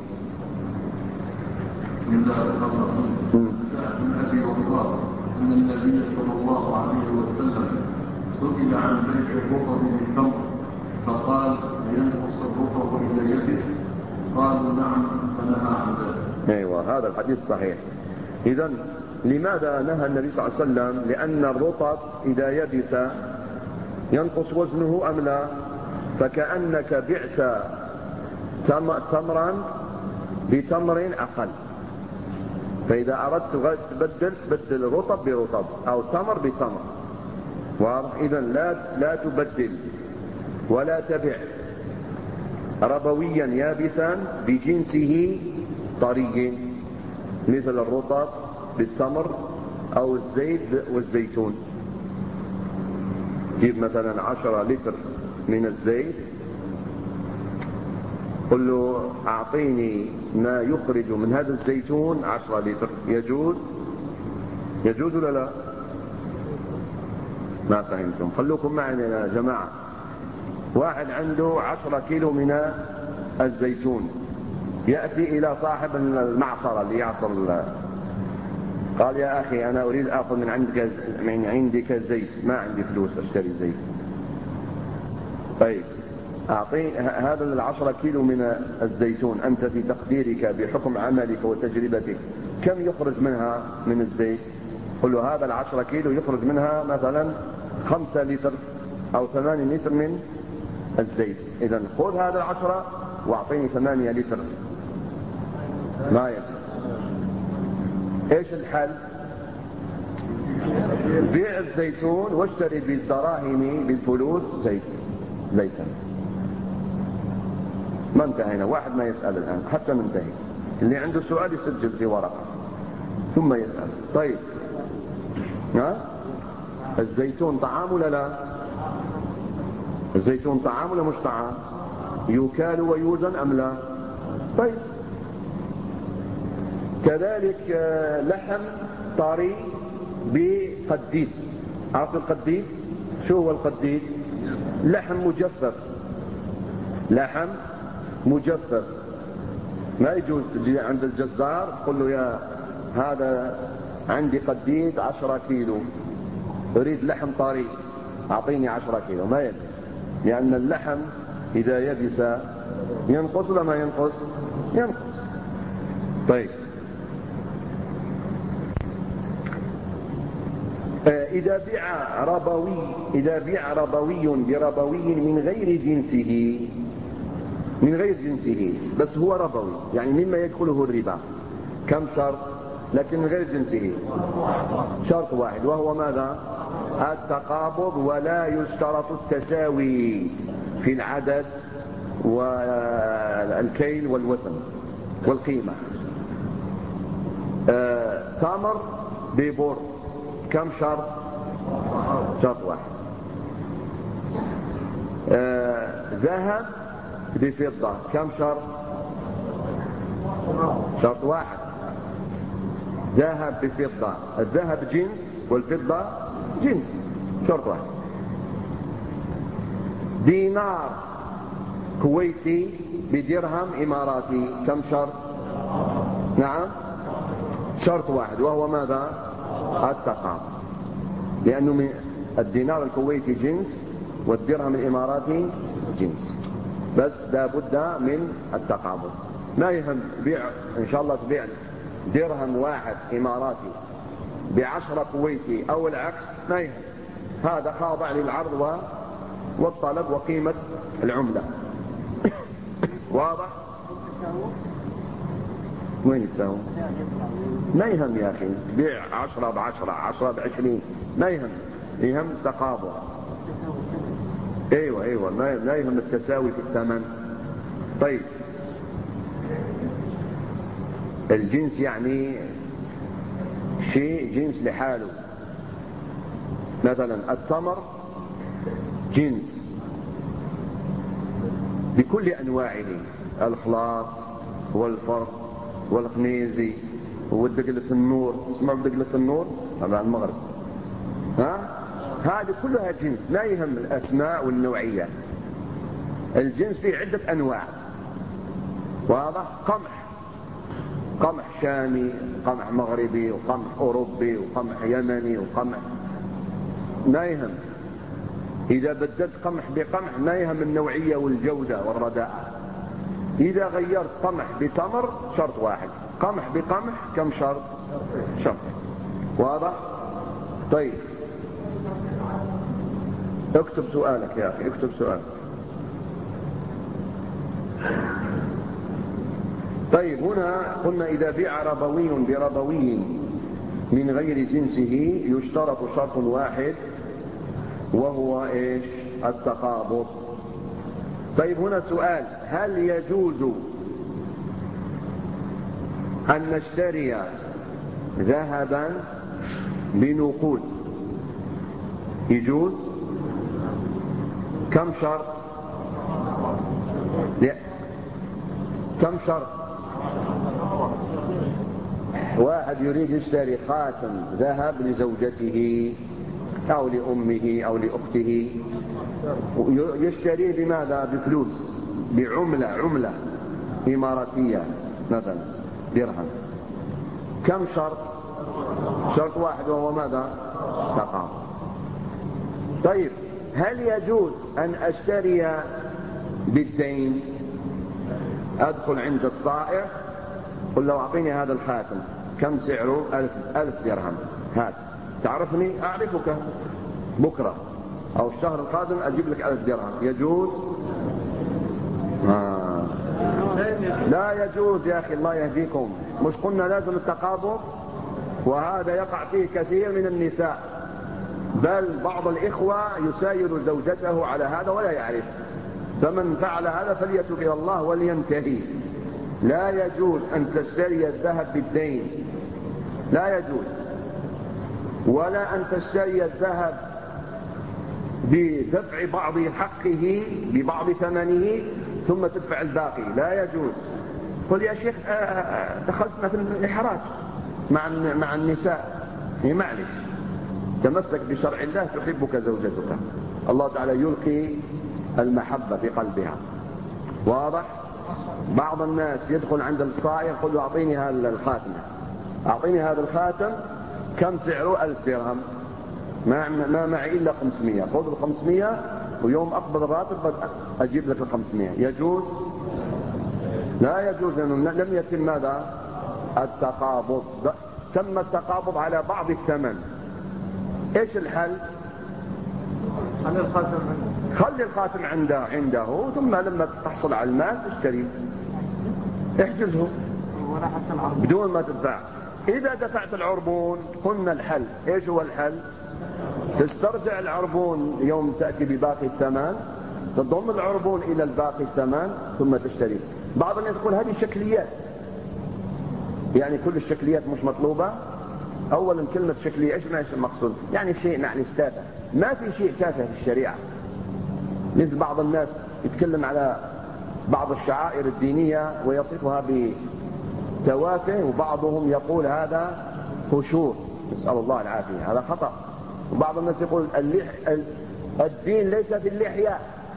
بسم الله الرحمن الرحيم. سعد بن أبي وقاص أن النبي صلى الله عليه وسلم سئل عن بيع الرطب بالتمر فقال: ينقص الرطب إذا يبس؟ قالوا: نعم، فنهى عن ذلك. أيوة، هذا الحديث صحيح. إذن لماذا نهى النبي صلى الله عليه وسلم؟ لأن الرطب إذا يبس ينقص وزنه أم لا؟ فكأنك بعت تمرا بتمر أقل، فإذا أردت تبدل رطب برطب أو تمر بتمر. إذن لا تبدل ولا تبع ربويا يابسا بجنسه طري، مثل الرطب بالتمر أو الزيت والزيتون. جيب مثلا 10 لتر من الزيت، قل له أعطيني ما يخرج من هذا الزيتون 10 لتر. يجوز ولا لا؟ ما فهمتم؟ خلوكم معنا يا جماعة. واحد عنده 10 كيلو من الزيتون، يأتي إلى صاحب المعصرة اللي يعصر، قال: يا أخي أنا أريد أخذ من عندك زيت، ما عندي فلوس أشتري زيت. طيب، أعطيني هذا 10 كيلو من الزيتون، أنت في تقديرك بحكم عملك وتجربتك كم يخرج منها من الزيت؟ قل له هذا 10 كيلو يخرج منها مثلا 5 لتر أو 8 لتر من الزيت. إذا خذ هذا 10 وأعطيني 8 لتر ما يكفي. إيش الحل؟ بيع الزيتون واشتري بالدراهم بالفلوس زيتا. ما انتهينا، واحد ما يسأل الآن حتى ننتهي. اللي عنده سؤال يسجل في ورقة ثم يسأل. طيب الزيتون طعام ولا لا؟ الزيتون طعام ولا مش طعام؟ يكال ويوزن أم لا؟ طيب كذلك لحم طري بقديد. عارف القديد؟ شو هو القديد؟ لحم مجفف. لحم مجفف ما يجوز تجي عند الجزار تقول له يا هذا عندي قديد 10 كيلو أريد لحم طري أعطيني 10 كيلو، ما يجوز، لأن اللحم إذا يبس ينقص ولا ما ينقص؟ ينقص. طيب إذا بيع ربوي بربوي من غير جنسه بس هو ربوي، يعني مما يدخله الربا. كم شرط؟ لكن من غير جنسه شرط واحد، وهو ماذا؟ التقابض، ولا يشترط التساوي في العدد والكيل والوزن والقيمة. تمر ببر كم شرط؟ شرط واحد. ذهب بفضة كم شرط؟ شرط واحد. ذهب بفضة، الذهب جنس والفضة جنس، شرط واحد. دينار كويتي بدرهم إماراتي كم شرط؟ نعم شرط واحد، وهو ماذا؟ التقابض، لأنه الدينار الكويتي جنس والدرهم الإماراتي جنس، بس لا بد من التقابض. ما يهم بيع إن شاء الله تبيع درهم واحد إماراتي ب10 كويتي أو العكس، ما يهم، هذا خاضع للعرض والطلب وقيمة العملة. واضح؟ وين يتساوي؟ ما يهم يا أخي، تبيع 10 ب10 10 ب20 ما يهم، يهم تقابض. ايوه ما يهم التساوي في الثمن. طيب الجنس يعني شيء جنس لحاله، مثلا التمر جنس بكل أنواعه، الخلاص والفرق والقنيزي والدقلة النور. اسمعوا بدقلة النور طبعا المغرب، هذه كلها جنس، لا يهم الأسماء والنوعية. الجنس فيه عدة أنواع، واضح؟ قمح شامي، قمح مغربي، وقمح أوروبي، وقمح يمني، وقمح، ما يهم. إذا بدلت قمح بقمح ما يهم النوعية والجودة والرداءة. إذا غيرت قمح بتمر شرط واحد، قمح بقمح كم شرط؟ شرط. واضح؟ طيب اكتب سؤالك يا أخي، اكتب سؤالك. طيب هنا قلنا إذا بيع ربوي بربوي من غير جنسه يشترط شرط واحد، وهو إيش؟ التقابض. طيب هنا سؤال، هل يجوز أن نشتري ذهبا بنقود؟ يجوز؟ كم شرط؟ لا. كم شرط؟ واحد يريد يشتري خاتم ذهب لزوجته أو لأمه أو لأخته، يشتريه بماذا؟ بفلوس، بعملة إماراتية مثلا درهم. كم شرط؟ شرط واحد، وهو ماذا؟ تقابض. طيب هل يجوز أن أشتري بالدين. أدخل عند الصائغ قل له أعطيني هذا الخاتم، كم سعره؟ 1000 درهم. هات. تعرفني؟ أعرفك، بكرة أو الشهر القادم أجيب لك 1000 درهم. يجوز؟ لا يجوز يا أخي، الله يهديكم. مش قلنا لازم التقابض؟ وهذا يقع فيه كثير من النساء، بل بعض الإخوة يساير زوجته على هذا ولا يعرف. فمن فعل هذا فليتوب إلى الله ولينتهي. لا يجوز أن تشتري الذهب بالدين، لا يجوز. ولا أن تشتري الذهب بدفع بعض حقه ببعض ثمنه ثم تدفع الباقي، لا يجوز. قل يا شيخ دخلتنا في الإحراج مع النساء، معلش، تمسك بشرع الله تحبك زوجتك، الله تعالى يلقي المحبة في قلبها. واضح؟ بعض الناس يدخل عند الصائغ يقول له أعطيني هذا الخاتم، أعطيني هذا الخاتم، كم سعره؟ 1000 درهم. ما معي إلا 500. خذ 500 ويوم أقبض الراتب أجيب لك 500. يجوز؟ لا يجوز، لأنه لم يتم ماذا؟ التقابض. تم التقابض على بعض الثمن. إيش الحل؟ خلي الخاتم عنده ثم لما تحصل على المال تشتري، احجزه بدون ما تدفع. إذا دفعت العربون قلنا الحل. إيش هو الحل؟ تسترجع العربون يوم تأتي بباقي الثمن، تضم العربون إلى الباقي الثمن ثم تشتري. بعض الناس يقول هذه شكليات، يعني كل الشكليات مش مطلوبة. أولا كلمة شكلية إيش المقصود؟ يعني شيء يعني تافه. ما في شيء تافه في الشريعة. مثل بعض الناس يتكلم على بعض الشعائر الدينية ويصفها بتوافه، وبعضهم يقول هذا فشور، نسأل الله العافية، هذا خطأ. وبعض الناس يقول الدين ليس في اللحية،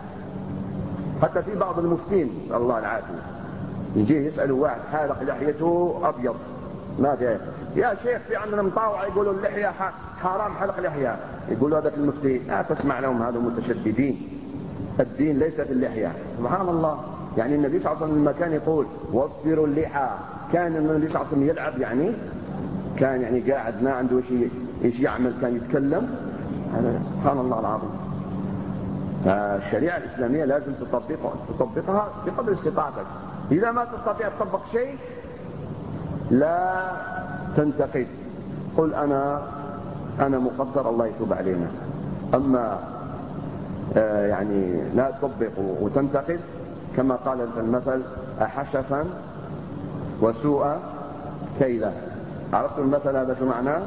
حتى في بعض المفتين نسأل الله العافية يجيه يسألوا واحد حالق لحيته أبيض، ما في يا شيخ في عندنا مطاوعة يقولوا اللحية حرام حلق لحية، يقولوا هذا المفتي لا تسمع لهم، هذا متشددين. الدين ليس في اللحية. سبحان الله، يعني النبي صلى الله عليه وسلم لما كان يقول واصبروا اللحى، كان النبي صلى الله عليه وسلم يلعب، يعني كان يعني قاعد ما عنده شيء ايش يعمل، كان يتكلم. سبحان الله العظيم. الشريعة الإسلامية لازم تطبقها بقدر استطاعتك. إذا ما تستطيع تطبق شيء لا تنتقد، قل أنا مقصر، الله يتوب علينا. أما يعني لا تطبق وتنتقد، كما قال المثل أحشفا وسوء كيلا. عرفتوا المثل هذا شو معناه؟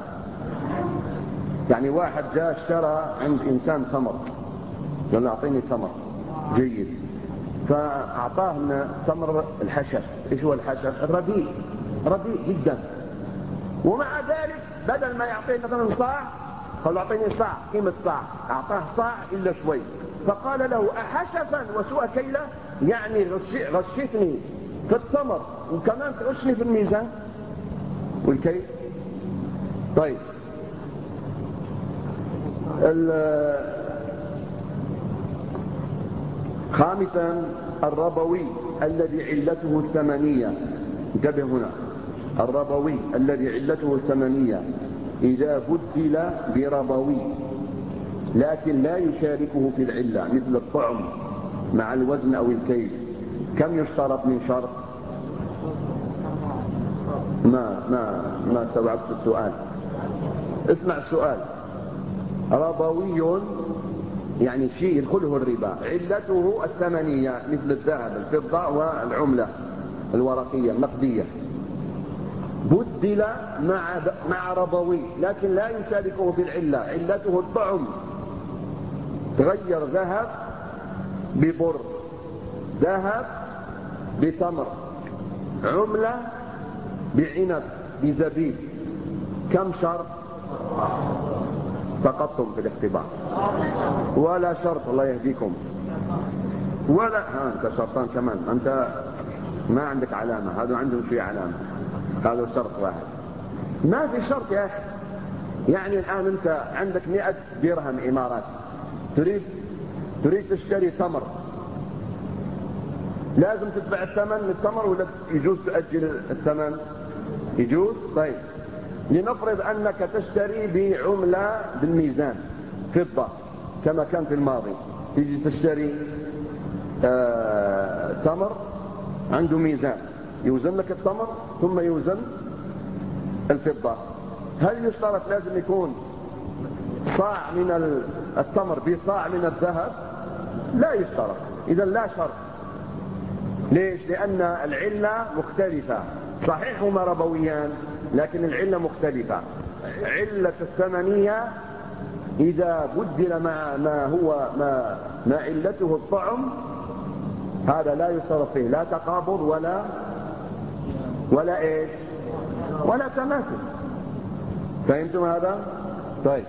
يعني واحد جاء اشترى عند إنسان تمر، قال له أعطيني تمر جيد، فأعطاه تمر الحشف. إيش هو الحشف؟ رديء جدا. ومع ذلك بدل ما يعطيه مثلا صاع قال له أعطيني صاع، قيمة صاع، أعطاه صاع إلا شوي. فقال له أحشفا وسوء كيلة، يعني غشتني في التمر وكمان تغشني في الميزان والكيل. طيب خامسا الربوي الذي علته الثمنية. انتبه هنا، الربوي الذي علته الثمنية إذا بدل بربوي لكن لا يشاركه في العلة، مثل الطعم مع الوزن أو الكيل، كم يشترط من شرط؟ ما استوعبت السؤال. اسمع السؤال. ربوي يعني شيء يدخله الربا، علته الثمنية مثل الذهب الفضة والعملة الورقية النقدية، بدل مع ربوي لكن لا يشاركه في العلة، علته الطعم، تغير ذهب ببر، ذهب بتمر، عملة بعنب بزبيب، كم شرط؟ سقطتم في الاختبار. ولا شرط، الله يهديكم. ولا انت شرطان كمان، انت ما عندك علامة، هذا عندهم شيء علامة، هذا شرط واحد. ما في شرط يا اخي. يعني الان انت عندك 100 درهم امارات، تريد تشتري تمر لازم تتبع الثمن من التمر ولا يجوز تؤجل الثمن؟ يجوز. طيب لنفرض أنك تشتري بعملة بالميزان فضة كما كان في الماضي، تيجي تشتري تمر عنده ميزان يوزن لك التمر ثم يوزن الفضة، هل يشترط لازم يكون صاع من التمر بصاع من الذهب؟ لا يشترط. إذا لا شرط. ليش؟ لأن العلة مختلفة، صحيح هما ربويان لكن العلة مختلفة. علة الثمنية إذا بدل مع ما علته الطعم هذا لا يشترط فيه لا تقابض ولا إيش ولا تماثل. فهمتم هذا؟ طيب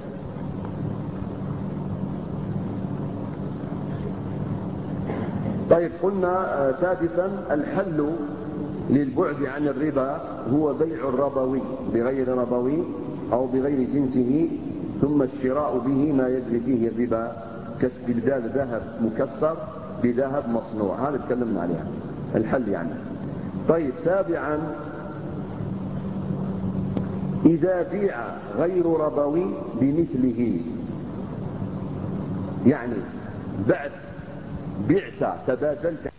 قلنا سادسا الحل للبعد عن الربا هو بيع الربوي بغير ربوي أو بغير جنسه ثم الشراء به ما يجري فيه الربا كاستبدال ذهب مكسر بذهب مصنوع، هذا تكلمنا عليها الحل يعني. طيب سابعا إذا بيع غير ربوي بمثله، يعني بعت تبادلت